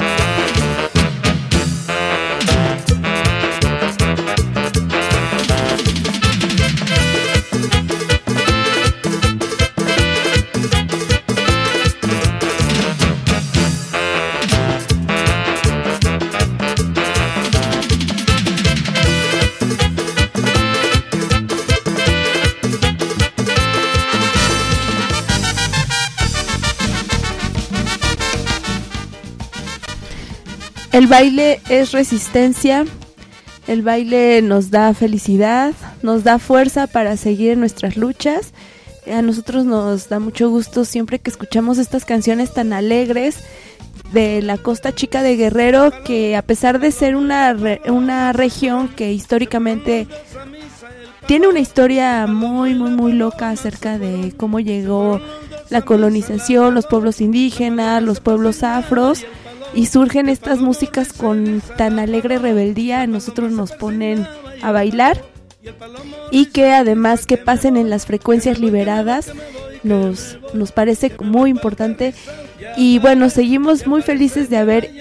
El baile es resistencia, el baile nos da felicidad, nos da fuerza para seguir en nuestras luchas. A nosotros nos da mucho gusto siempre que escuchamos estas canciones tan alegres de la Costa Chica de Guerrero, que a pesar de ser una región que históricamente tiene una historia muy, muy, muy loca acerca de cómo llegó la colonización, los pueblos indígenas, los pueblos afros, y surgen estas músicas con tan alegre rebeldía, nosotros nos ponen a bailar, y que además que pasen en las frecuencias liberadas nos parece muy importante. Y bueno, seguimos muy felices de haber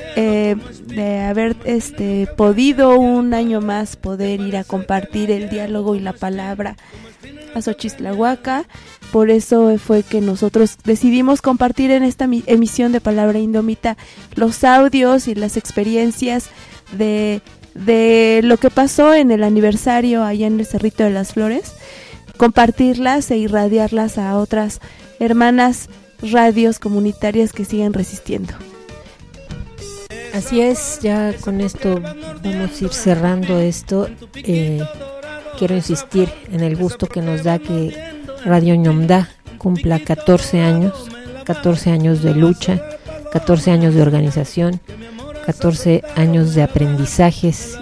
podido un año más poder ir a compartir el diálogo y la palabra a Xochitlahuaca. Por eso fue que nosotros decidimos compartir en esta emisión de Palabra Indómita los audios y las experiencias de lo que pasó en el aniversario allá en el Cerrito de las Flores, compartirlas e irradiarlas a otras hermanas radios comunitarias que siguen resistiendo. Así es, ya con esto vamos a ir cerrando esto. Quiero insistir en el gusto que nos da que Radio Ñomdá cumpla 14 años de lucha, 14 años de organización, 14 años de aprendizajes.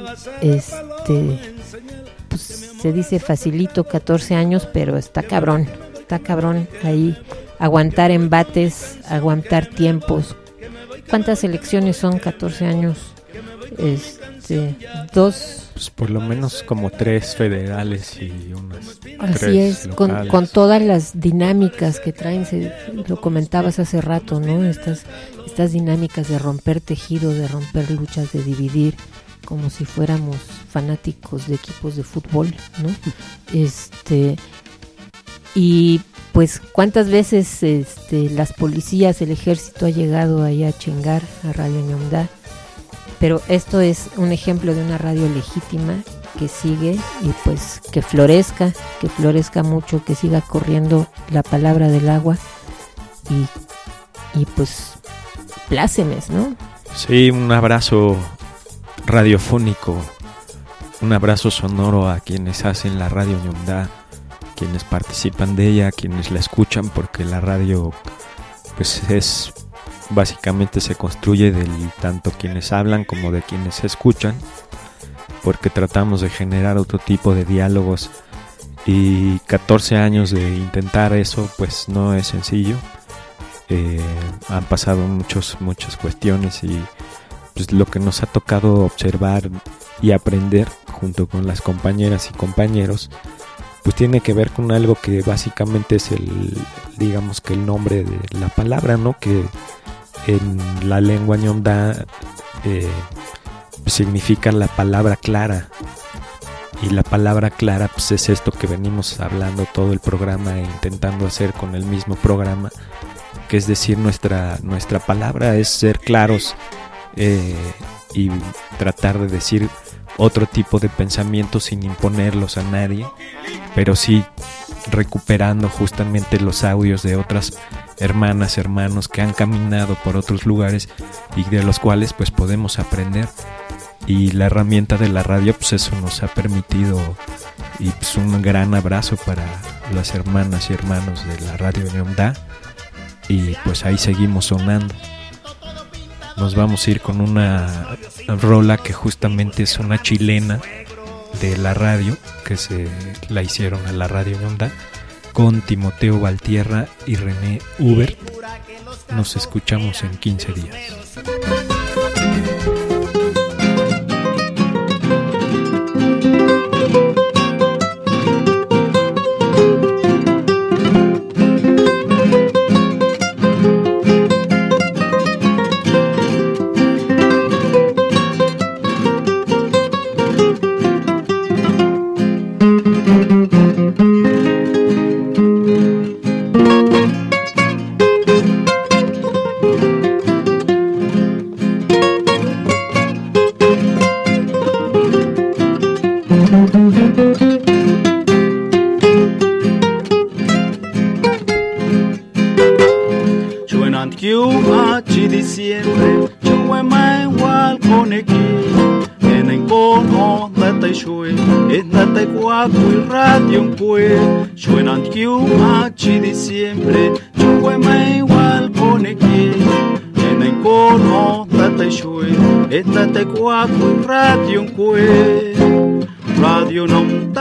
Pues se dice facilito 14 años, pero está cabrón ahí aguantar embates, aguantar tiempos. ¿Cuántas elecciones son 14 años? 2. Pues por lo menos como 3 federales y unas 3 Así es, locales. con todas las dinámicas que traen, lo comentabas hace rato, ¿no? Estas dinámicas de romper tejido, de romper luchas, de dividir, como si fuéramos fanáticos de equipos de fútbol, ¿no? Y pues cuántas veces las policías, el ejército ha llegado ahí a chingar a Radio Ñomdá. Pero esto es un ejemplo de una radio legítima que sigue y pues que florezca mucho, que siga corriendo la palabra del agua y pues plácemes, ¿no? Sí, un abrazo radiofónico, un abrazo sonoro a quienes hacen la Radio Ñomdá, quienes participan de ella, quienes la escuchan, porque la radio pues es... básicamente se construye de tanto quienes hablan como de quienes escuchan, porque tratamos de generar otro tipo de diálogos, y 14 años de intentar eso pues no es sencillo. Han pasado muchas cuestiones, y pues lo que nos ha tocado observar y aprender junto con las compañeras y compañeros pues tiene que ver con algo que básicamente es el nombre de la palabra, ¿no? Que en la lengua ñomdá significa la palabra clara, y la palabra clara pues es esto que venimos hablando todo el programa e intentando hacer con el mismo programa, que es decir, nuestra palabra es ser claros y tratar de decir otro tipo de pensamientos sin imponerlos a nadie, pero sí recuperando justamente los audios de otras hermanas, hermanos que han caminado por otros lugares y de los cuales pues podemos aprender. Y la herramienta de la radio pues eso nos ha permitido, y pues un gran abrazo para las hermanas y hermanos de la Radio Ñomdá, y pues ahí seguimos sonando. Nos vamos a ir con una rola que justamente es una chilena de la radio, que se la hicieron a la Radio Ñomdá, con Timoteo Valtierra y René Hubert. Nos escuchamos en 15 días. Radio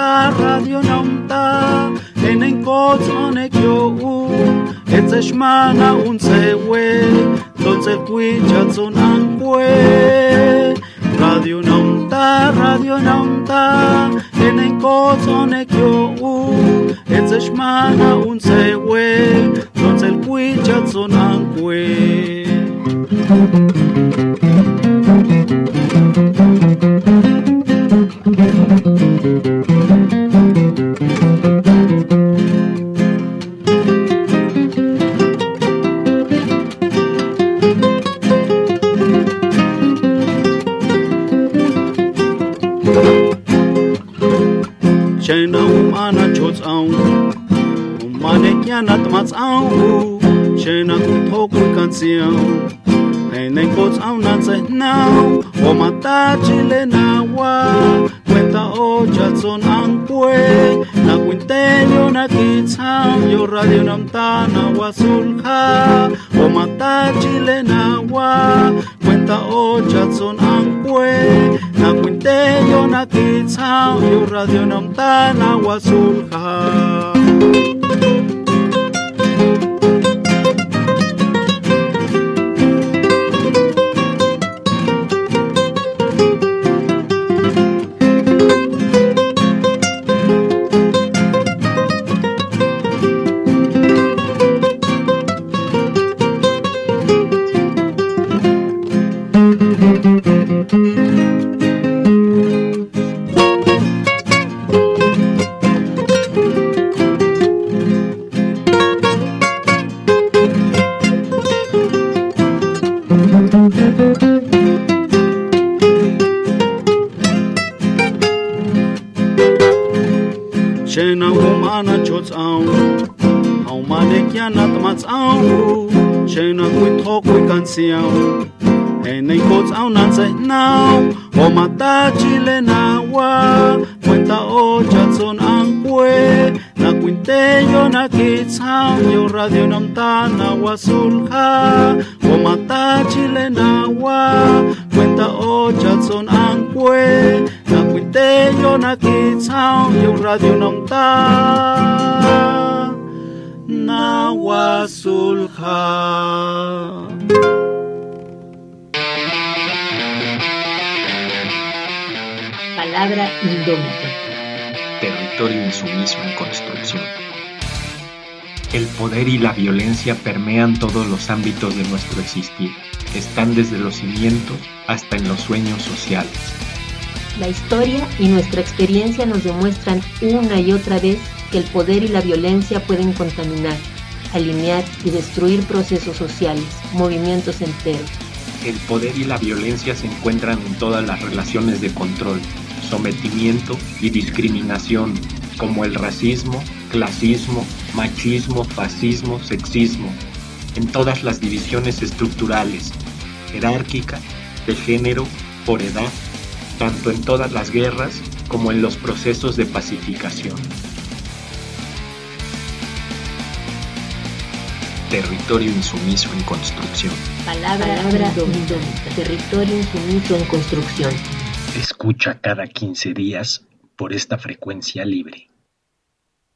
Ñomdá, en enkot onekyo etzeshmana unsewe, donzel kuichatson ankwe. Radio Ñomdá. namta radio namta enen kozone kyo etzeshmana unsewe tonzel kuicha tsonankwe. Chena umana chotsau umane kianat matsau chena kutoku kansiau enen kotsau nanse now o mata chile nawa cuenta ocha son ankwe na quinteño na kitsau yo radio namtana wasulha o mata chile nawa cuenta ocha son ankwe na quinteño na kitsau yo radio namtana wasulha. Chena umana chotsau haumane kianat matsau chena kuitoku kansiau enen kotsau nanse now o mata chile nawa cuenta ocha son ankwe na quinteño na kitsau yo radio namtana wasulha o mata chile nawa cuenta ocha son ankwe na quinteño na kitsau yo radio namtana wasulha. Palabra indómita. Territorio insumiso en construcción. El poder y la violencia permean todos los ámbitos de nuestro existir. Están desde los cimientos hasta en los sueños sociales. La historia y nuestra experiencia nos demuestran una y otra vez que el poder y la violencia pueden contaminar, alinear y destruir procesos sociales, movimientos enteros. El poder y la violencia se encuentran en todas las relaciones de control, sometimiento y discriminación, como el racismo, clasismo, machismo, fascismo, sexismo, en todas las divisiones estructurales, jerárquica, de género, por edad, tanto en todas las guerras como en los procesos de pacificación. Territorio insumiso en construcción. Palabra indómita. Territorio insumiso en construcción. Escucha cada 15 días por esta frecuencia libre.